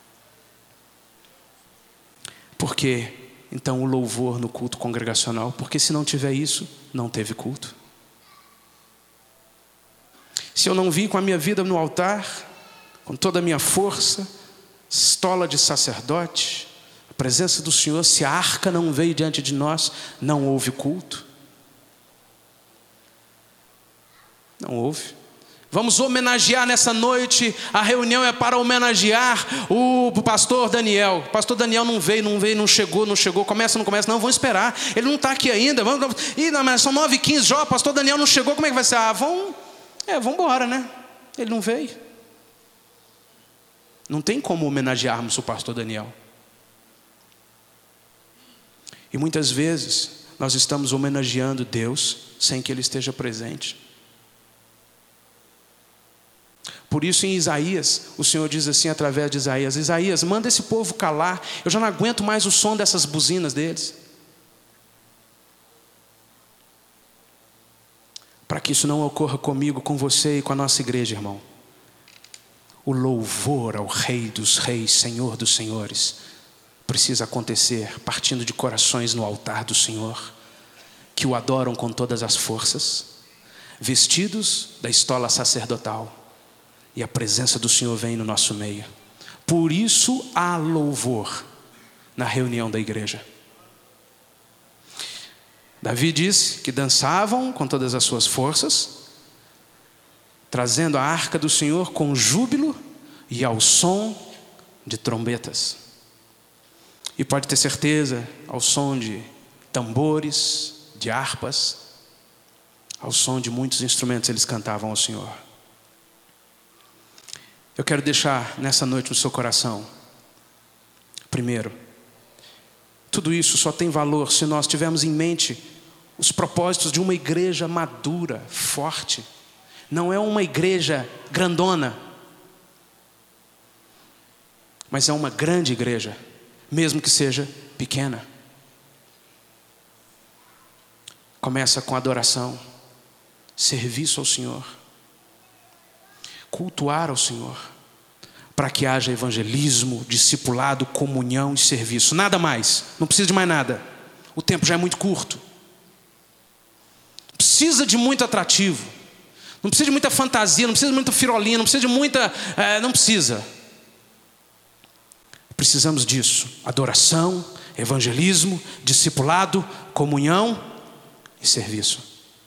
Por que então o louvor no culto congregacional? Porque se não tiver isso, não teve culto. Se eu não vim com a minha vida no altar, com toda a minha força, estola de sacerdote, a presença do Senhor, se a arca não veio diante de nós, não houve culto. Não houve. Vamos homenagear nessa noite. A reunião é para homenagear o pastor Daniel. O pastor Daniel não veio, não chegou. Começa, não começa, não, vamos esperar. Ele não está aqui ainda. Mas são 9h15 já, o pastor Daniel não chegou, como é que vai ser? Vamos embora, né? Ele não veio. Não tem como homenagearmos o pastor Daniel. E muitas vezes nós estamos homenageando Deus sem que Ele esteja presente. Por isso em Isaías, o Senhor diz assim através de Isaías: Isaías, manda esse povo calar, eu já não aguento mais o som dessas buzinas deles. Para que isso não ocorra comigo, com você e com a nossa igreja, irmão, o louvor ao Rei dos Reis, Senhor dos Senhores, precisa acontecer partindo de corações no altar do Senhor, que o adoram com todas as forças, vestidos da estola sacerdotal, e a presença do Senhor vem no nosso meio. Por isso há louvor na reunião da igreja. Davi disse que dançavam com todas as suas forças, trazendo a arca do Senhor com júbilo e ao som de trombetas. E pode ter certeza, ao som de tambores, de harpas, ao som de muitos instrumentos, eles cantavam ao Senhor. Eu quero deixar nessa noite no seu coração, primeiro, tudo isso só tem valor se nós tivermos em mente os propósitos de uma igreja madura, forte. Não é uma igreja grandona, mas é uma grande igreja, mesmo que seja pequena. Começa com adoração, serviço ao Senhor, cultuar ao Senhor, para que haja evangelismo, discipulado, comunhão e serviço. Nada mais, não precisa de mais nada. O tempo já é muito curto. Precisa de muito atrativo, não precisa de muita fantasia, não precisa de muita firolinha, não precisa de muita... não precisa. Precisamos disso: adoração, evangelismo, discipulado, comunhão e serviço.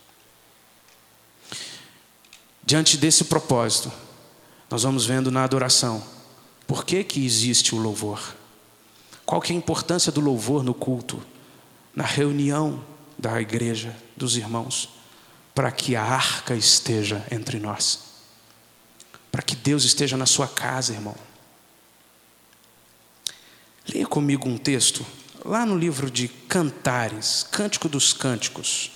Diante desse propósito, nós vamos vendo na adoração por que existe o louvor. Qual que é a importância do louvor no culto, na reunião da igreja, dos irmãos, para que a arca esteja entre nós, para que Deus esteja na sua casa, irmão. Leia comigo um texto lá no livro de Cantares, Cântico dos Cânticos.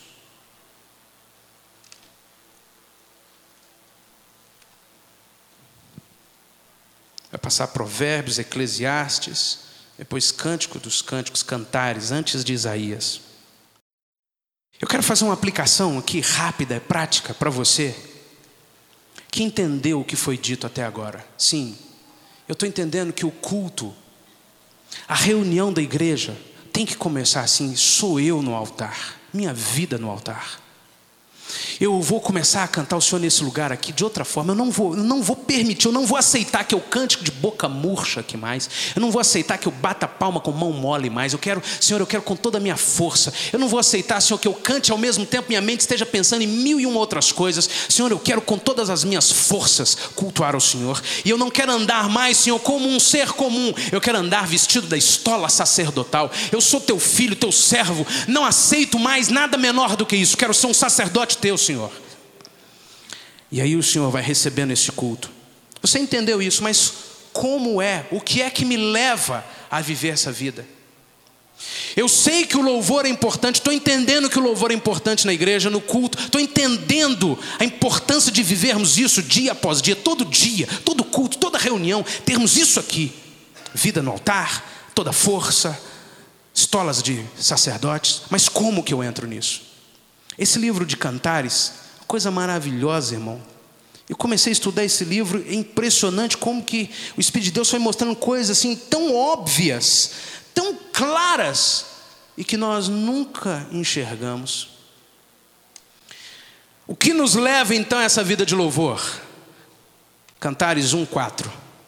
Vai passar Provérbios, Eclesiastes, depois Cântico dos Cânticos, Cantares, antes de Isaías. Eu quero fazer uma aplicação aqui rápida, prática para você que entendeu o que foi dito até agora. Sim, eu estou entendendo que o culto, a reunião da igreja tem que começar assim: sou eu no altar, minha vida no altar. Eu vou começar a cantar o Senhor nesse lugar aqui de outra forma. Eu não vou permitir, eu não vou aceitar que eu cante de boca murcha aqui mais. Eu não vou aceitar que eu bata palma com mão mole mais. Senhor, eu quero com toda a minha força. Eu não vou aceitar, Senhor, que eu cante ao mesmo tempo minha mente esteja pensando em 1001 outras coisas. Senhor, eu quero com todas as minhas forças cultuar ao Senhor. E eu não quero andar mais, Senhor, como um ser comum. Eu quero andar vestido da estola sacerdotal. Eu sou teu filho, teu servo. Não aceito mais nada menor do que isso. Quero ser um sacerdote teu, Senhor. E aí o Senhor vai recebendo esse culto. Você entendeu isso, mas como é? O que é que me leva a viver essa vida? Eu sei que o louvor é importante, estou entendendo que o louvor é importante na igreja, no culto, estou entendendo a importância de vivermos isso dia após dia, todo culto, toda reunião, termos isso aqui, vida no altar, toda força, estolas de sacerdotes. Mas como que eu entro nisso? Esse livro de Cantares, coisa maravilhosa, irmão. Eu comecei a estudar esse livro, é impressionante como que o Espírito de Deus foi mostrando coisas assim tão óbvias, tão claras, e que nós nunca enxergamos. O que nos leva então a essa vida de louvor? Cantares 1:4.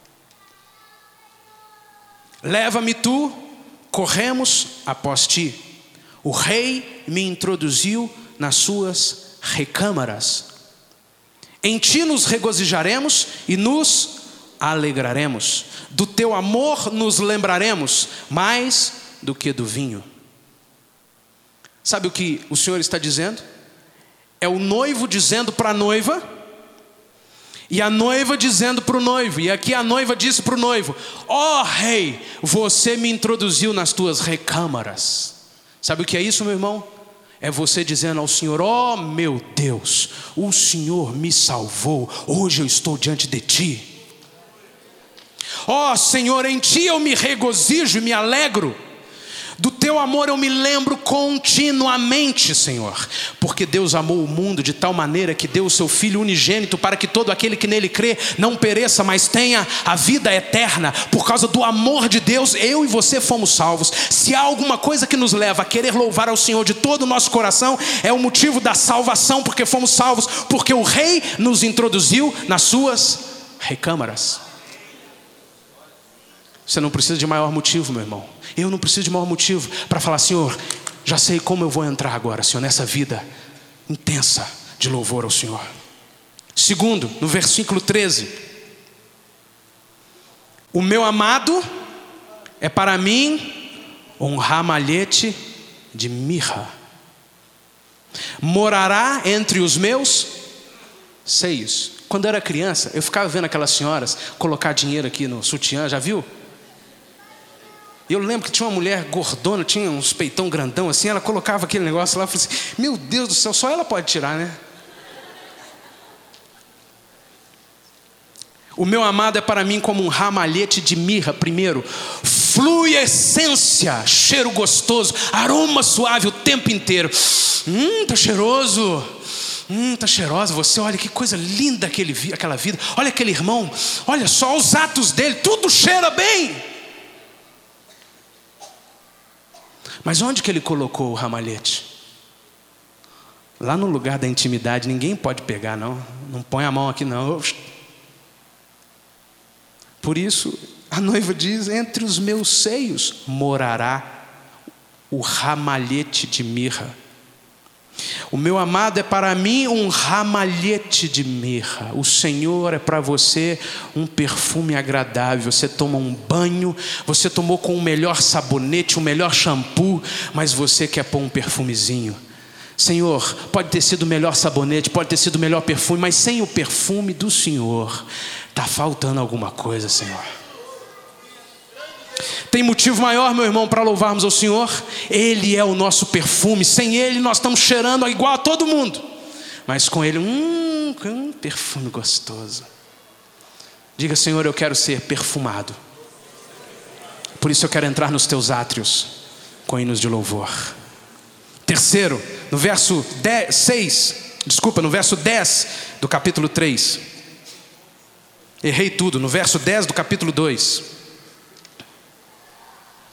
Leva-me tu, corremos após ti. O rei me introduziu nas suas recâmaras. Em ti nos regozijaremos e nos alegraremos. Do teu amor nos lembraremos mais do que do vinho. Sabe o que o Senhor está dizendo? É o noivo dizendo para a noiva, e a noiva dizendo para o noivo. E aqui a noiva disse para o noivo: ó rei, você me introduziu nas tuas recâmaras. Sabe o que é isso, meu irmão? É você dizendo ao Senhor: ó meu Deus, o Senhor me salvou, hoje eu estou diante de ti. Ó Senhor, em ti eu me regozijo e me alegro. Do teu amor eu me lembro continuamente, Senhor. Porque Deus amou o mundo de tal maneira que deu o seu Filho unigênito, para que todo aquele que nele crê não pereça, mas tenha a vida eterna. Por causa do amor de Deus, eu e você fomos salvos. Se há alguma coisa que nos leva a querer louvar ao Senhor de todo o nosso coração, é o motivo da salvação, porque fomos salvos, porque o Rei nos introduziu nas suas recâmaras. Você não precisa de maior motivo, meu irmão. Eu não preciso de maior motivo para falar: Senhor, já sei como eu vou entrar agora, Senhor, nessa vida intensa de louvor ao Senhor. Segundo, no versículo 13: o meu amado é para mim um ramalhete de mirra. Morará entre os meus seios. Quando eu era criança, eu ficava vendo aquelas senhoras colocar dinheiro aqui no sutiã, já viu? Eu lembro que tinha uma mulher gordona, tinha uns peitão grandão assim, ela colocava aquele negócio lá, eu falei assim: meu Deus do céu, só ela pode tirar, né? O meu amado é para mim como um ramalhete de mirra. Primeiro, flui essência, cheiro gostoso, aroma suave o tempo inteiro. Tá cheiroso. Tá cheirosa você, olha que coisa linda aquela vida. Olha aquele irmão, olha só os atos dele, tudo cheira bem. Mas onde que ele colocou o ramalhete? Lá no lugar da intimidade, ninguém pode pegar, não põe a mão aqui não. Por isso a noiva diz: entre os meus seios morará o ramalhete de mirra. O meu amado é para mim um ramalhete de mirra. O Senhor é para você um perfume agradável. Você toma um banho, você tomou com o melhor sabonete, o melhor shampoo, mas você quer pôr um perfumezinho. Senhor, pode ter sido o melhor sabonete, pode ter sido o melhor perfume, mas sem o perfume do Senhor está faltando alguma coisa, Senhor. Tem motivo maior, meu irmão, para louvarmos ao Senhor? Ele é o nosso perfume. Sem Ele nós estamos cheirando igual a todo mundo, mas com Ele, perfume gostoso. Diga: Senhor, eu quero ser perfumado. Por isso eu quero entrar nos teus átrios com hinos de louvor. Terceiro, no verso 10 do capítulo 3. Errei tudo, no verso 10 do capítulo 2.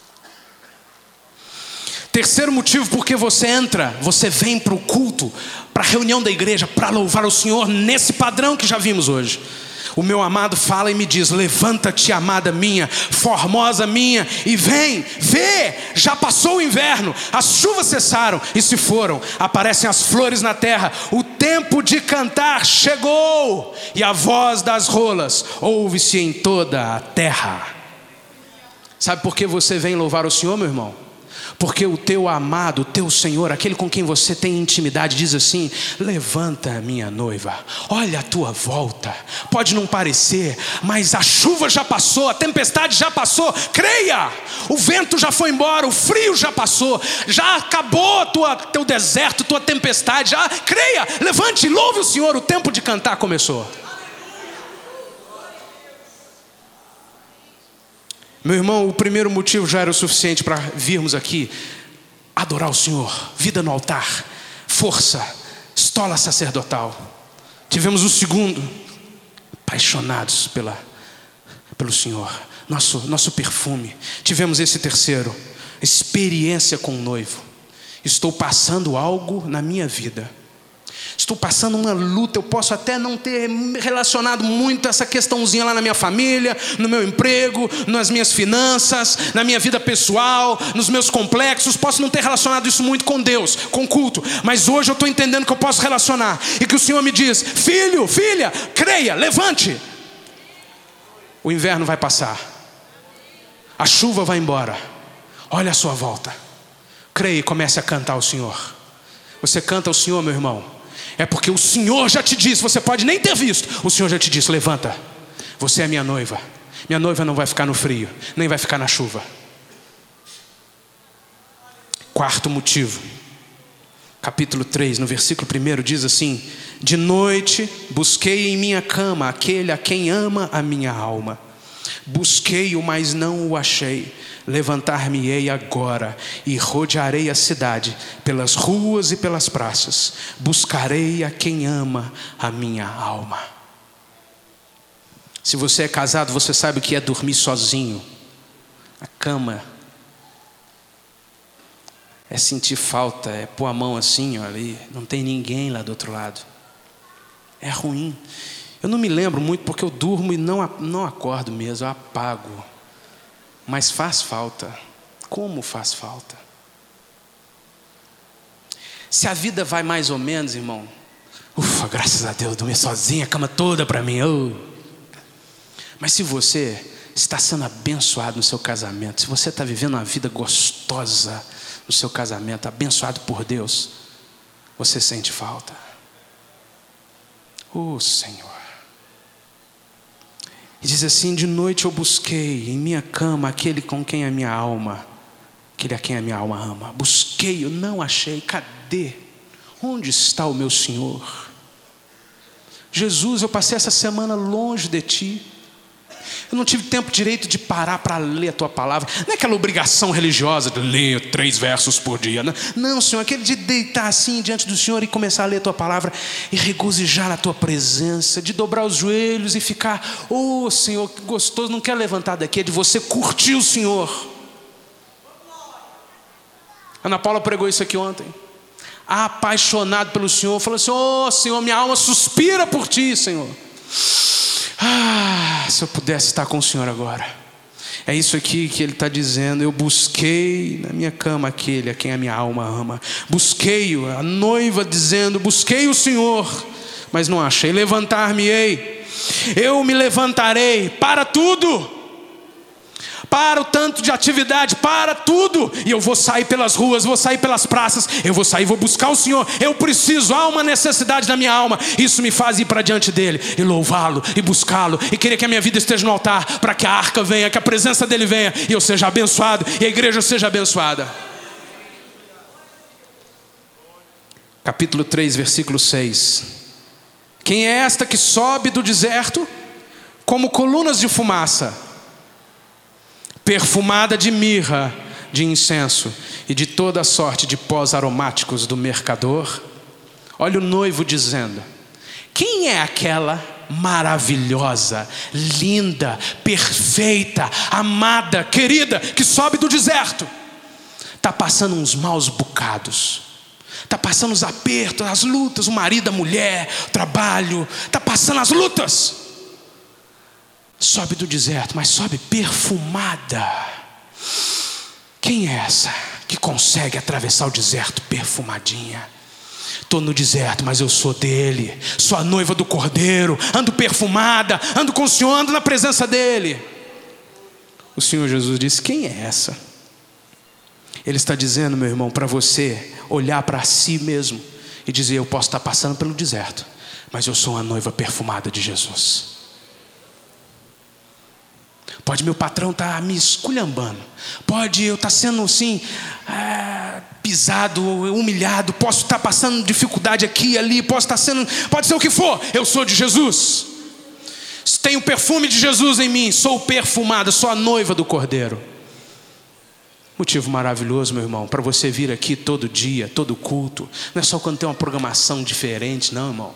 Terceiro motivo porque você vem para o culto para a reunião da igreja, para louvar o Senhor nesse padrão que já vimos hoje. O meu amado fala e me diz: levanta-te, amada minha, formosa minha, e vem, vê, já passou o inverno, as chuvas cessaram e se foram, aparecem as flores na terra, o tempo de cantar chegou, e a voz das rolas ouve-se em toda a terra. Sabe por que você vem louvar o Senhor, meu irmão? Porque o teu amado, o teu Senhor, aquele com quem você tem intimidade, diz assim: levanta, minha noiva, olha a tua volta. Pode não parecer, mas a chuva já passou, a tempestade já passou. Creia, o vento já foi embora, o frio já passou, já acabou teu deserto, tua tempestade. Já creia, levante, louve o Senhor, o tempo de cantar começou. Meu irmão, o primeiro motivo já era o suficiente para virmos aqui adorar o Senhor. Vida no altar, força, estola sacerdotal. Tivemos o segundo, apaixonados pelo Senhor, nosso perfume. Tivemos esse terceiro, experiência com o noivo. Estou passando algo na minha vida. Estou passando uma luta. Eu posso até não ter relacionado muito essa questãozinha lá na minha família, no meu emprego, nas minhas finanças, na minha vida pessoal, nos meus complexos. Posso não ter relacionado isso muito com Deus, com culto. Mas hoje eu estou entendendo que eu posso relacionar. E que o Senhor me diz: filho, filha, creia, levante. O inverno vai passar, a chuva vai embora. Olha a sua volta. Creia e comece a cantar ao Senhor. Você canta ao Senhor, meu irmão, é porque o Senhor já te disse. Você pode nem ter visto, o Senhor já te disse: levanta, você é minha noiva. Minha noiva não vai ficar no frio, nem vai ficar na chuva. Quarto motivo, capítulo 3, no versículo 1 diz assim: de noite busquei em minha cama aquele a quem ama a minha alma. Busquei-o, mas não o achei. Levantar-me-ei agora e rodearei a cidade pelas ruas e pelas praças. Buscarei a quem ama a minha alma. Se você é casado, você sabe o que é dormir sozinho. A cama é sentir falta, é pôr a mão assim, ó, ali, não tem ninguém lá do outro lado. É ruim. Eu não me lembro muito porque eu durmo e não acordo mesmo, eu apago. Mas faz falta. Como faz falta? Se a vida vai mais ou menos, irmão, ufa, graças a Deus, dormir sozinho, a cama toda para mim. Mas se você está sendo abençoado no seu casamento, se você está vivendo uma vida gostosa no seu casamento, abençoado por Deus, você sente falta. Senhor. E diz assim: de noite eu busquei em minha cama aquele com quem a minha alma, aquele a quem a minha alma ama. Busquei, eu não achei. Cadê? Onde está o meu Senhor? Jesus, eu passei essa semana longe de Ti. Eu não tive tempo direito de parar para ler a Tua palavra. Não é aquela obrigação religiosa de ler 3 versos por dia. Não, Senhor, aquele de deitar assim diante do Senhor e começar a ler a Tua palavra e regozijar na Tua presença, de dobrar os joelhos e ficar: Senhor, que gostoso. Não quero levantar daqui, é de você curtir o Senhor. Ana Paula pregou isso aqui ontem. Apaixonado pelo Senhor, falou assim: Senhor, minha alma suspira por Ti, Senhor. Se eu pudesse estar com o Senhor agora. É isso aqui que Ele está dizendo: eu busquei na minha cama aquele a quem a minha alma ama. Busquei-o, a noiva dizendo: busquei o Senhor, mas não achei. Levantar-me-ei, eu me levantarei para tudo, para o tanto de atividade, para tudo, e eu vou sair pelas ruas, vou sair pelas praças, eu vou sair, vou buscar o Senhor. Eu preciso, há uma necessidade na minha alma. Isso me faz ir para diante dEle e louvá-lo e buscá-lo e querer que a minha vida esteja no altar, para que a arca venha, que a presença dEle venha e eu seja abençoado e a igreja seja abençoada. Capítulo 3, versículo 6. Quem é esta que sobe do deserto como colunas de fumaça, perfumada de mirra, de incenso e de toda sorte de pós aromáticos do mercador? Olha o noivo dizendo: quem é aquela maravilhosa, linda, perfeita, amada, querida, que sobe do deserto? Está passando uns maus bocados, está passando os apertos, as lutas, o marido, a mulher, o trabalho, está passando as lutas. Sobe do deserto, mas sobe perfumada. Quem é essa que consegue atravessar o deserto perfumadinha? Estou no deserto, mas eu sou dele, sou a noiva do Cordeiro, ando perfumada, ando com o Senhor, ando na presença dele. O Senhor Jesus disse: quem é essa? Ele está dizendo, meu irmão, para você olhar para si mesmo e dizer: eu posso estar passando pelo deserto, mas eu sou uma noiva perfumada de Jesus. Pode meu patrão estar me esculhambando, pode eu estar sendo assim, pisado, humilhado, posso estar passando dificuldade aqui e ali, pode ser o que for, eu sou de Jesus. Tenho o perfume de Jesus em mim, sou perfumada, sou a noiva do Cordeiro. Motivo maravilhoso, meu irmão, para você vir aqui todo dia, todo culto. Não é só quando tem uma programação diferente, não, irmão.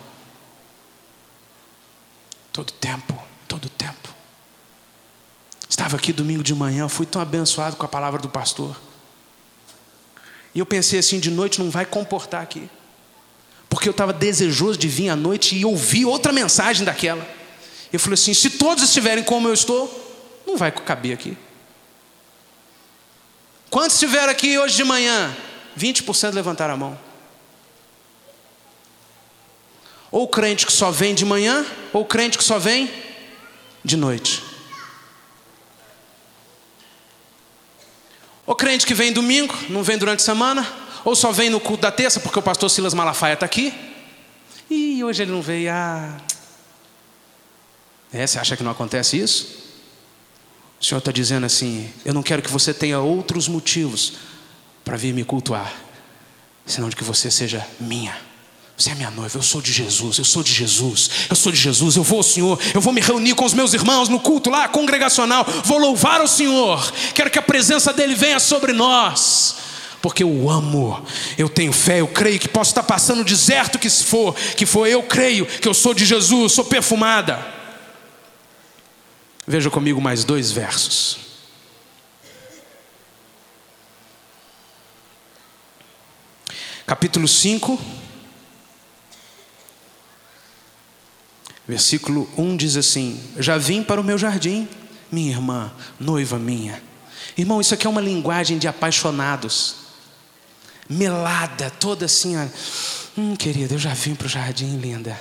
Todo tempo, todo tempo. Estava aqui domingo de manhã, fui tão abençoado com a palavra do pastor. E eu pensei assim: de noite não vai comportar aqui, porque eu estava desejoso de vir à noite e ouvir outra mensagem daquela. Eu falei assim: se todos estiverem como eu estou, não vai caber aqui. Quantos estiveram aqui hoje de manhã? 20% levantaram a mão. Ou crente que só vem de manhã, ou crente que só vem de noite. Ou crente que vem domingo, não vem durante a semana, ou só vem no culto da terça, porque o pastor Silas Malafaia está aqui. E hoje ele não veio. Você acha que não acontece isso? O Senhor está dizendo assim: eu não quero que você tenha outros motivos para vir me cultuar, senão de que você seja minha. Você é minha noiva, eu sou de Jesus, eu sou de Jesus, eu sou de Jesus. Eu vou ao Senhor, eu vou me reunir com os meus irmãos no culto lá, congregacional. Vou louvar ao Senhor, quero que a presença dEle venha sobre nós, porque eu o amo, eu tenho fé, eu creio que posso estar passando o deserto que for, eu creio que eu sou de Jesus, sou perfumada. Veja comigo mais 2 versos. Capítulo 5, versículo 1 diz assim: já vim para o meu jardim, minha irmã, noiva minha. Irmão, isso aqui é uma linguagem de apaixonados, melada, toda assim, querida, eu já vim para o jardim, linda.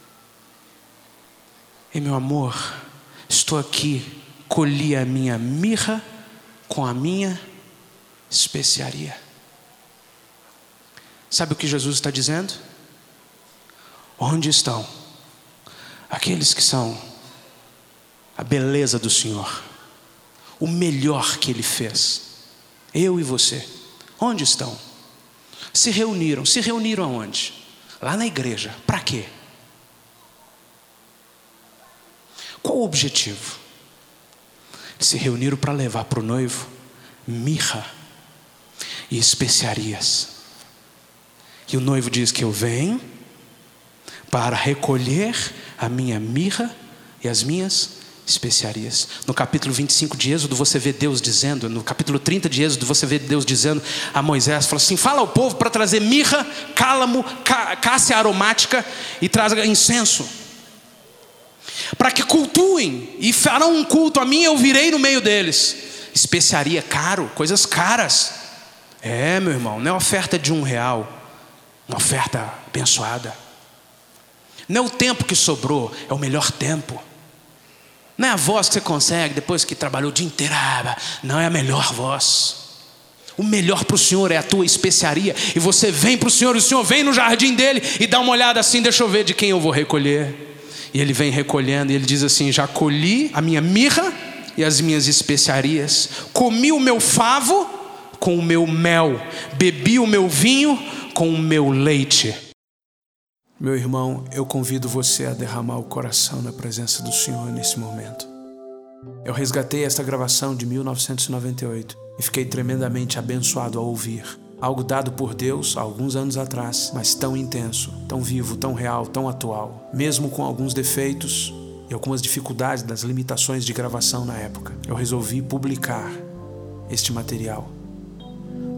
E meu amor, estou aqui, colhi a minha mirra com a minha especiaria. Sabe o que Jesus está dizendo? Onde estão aqueles que são a beleza do Senhor, o melhor que Ele fez? Eu e você, onde estão? Se reuniram aonde? Lá na igreja. Para quê? Qual o objetivo? Se reuniram para levar para o noivo mirra e especiarias. E o noivo diz que eu venho para recolher a minha mirra e as minhas especiarias. No capítulo 25 de Êxodo você vê Deus dizendo, no capítulo 30 de Êxodo você vê Deus dizendo a Moisés, fala assim: fala ao povo para trazer mirra, cálamo, cássia aromática e traga incenso, para que cultuem e farão um culto a mim, eu virei no meio deles. Especiaria caro, coisas caras. Meu irmão, não é oferta de R$1, uma oferta abençoada. Não é o tempo que sobrou, é o melhor tempo. Não é a voz que você consegue depois que trabalhou o dia inteiro. Não, é a melhor voz. O melhor para o Senhor é a tua especiaria. E você vem para o Senhor, e o Senhor vem no jardim dele e dá uma olhada assim: deixa eu ver de quem eu vou recolher. E ele vem recolhendo e ele diz assim: já colhi a minha mirra e as minhas especiarias, comi o meu favo com o meu mel, bebi o meu vinho com o meu leite. Meu irmão, eu convido você a derramar o coração na presença do Senhor nesse momento. Eu resgatei esta gravação de 1998 e fiquei tremendamente abençoado ao ouvir. Algo dado por Deus há alguns anos atrás, mas tão intenso, tão vivo, tão real, tão atual. Mesmo com alguns defeitos e algumas dificuldades das limitações de gravação na época, eu resolvi publicar este material.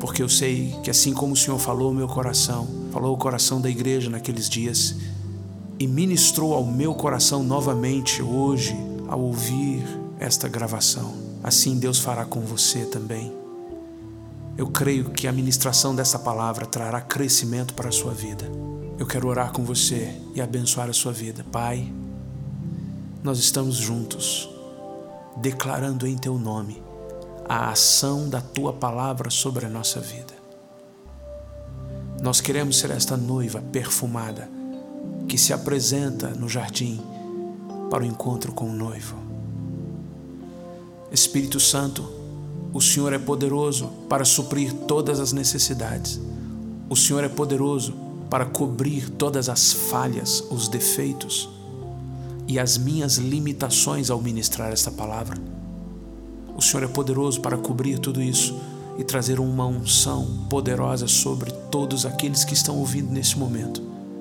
porque eu sei que assim como o Senhor falou o meu coração, falou o coração da igreja naqueles dias e ministrou ao meu coração novamente hoje ao ouvir esta gravação, assim Deus fará com você também. Eu creio que a ministração dessa palavra trará crescimento para a sua vida. Eu quero orar com você e abençoar a sua vida. Pai, nós estamos juntos, declarando em Teu nome a ação da Tua palavra sobre a nossa vida. Nós queremos ser esta noiva perfumada que se apresenta no jardim para o encontro com o noivo. Espírito Santo, o Senhor é poderoso para suprir todas as necessidades. O Senhor é poderoso para cobrir todas as falhas, os defeitos e as minhas limitações ao ministrar esta palavra. O Senhor é poderoso para cobrir tudo isso e trazer uma unção poderosa sobre todos aqueles que estão ouvindo nesse momento,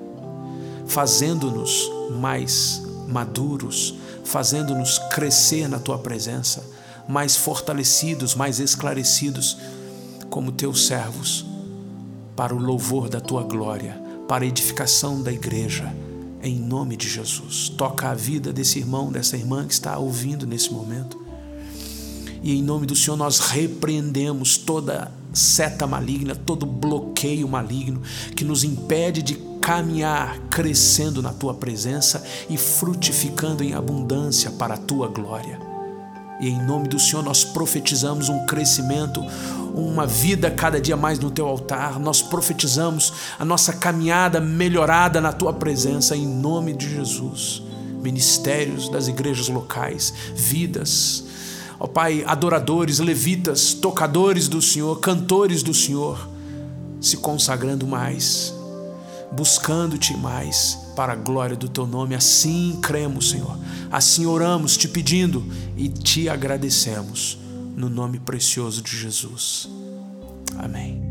fazendo-nos mais maduros, fazendo-nos crescer na Tua presença, mais fortalecidos, mais esclarecidos como Teus servos, para o louvor da Tua glória, para a edificação da igreja, em nome de Jesus. Toca a vida desse irmão, dessa irmã que está ouvindo nesse momento. E em nome do Senhor nós repreendemos toda seta maligna, todo bloqueio maligno que nos impede de caminhar crescendo na Tua presença e frutificando em abundância para a Tua glória. E em nome do Senhor nós profetizamos um crescimento, uma vida cada dia mais no Teu altar. Nós profetizamos a nossa caminhada melhorada na Tua presença em nome de Jesus. Ministérios das igrejas locais, vidas, ó Pai, adoradores, levitas, tocadores do Senhor, cantores do Senhor, se consagrando mais, buscando-Te mais para a glória do Teu nome. Assim cremos, Senhor. Assim oramos, Te pedindo e Te agradecemos no nome precioso de Jesus. Amém.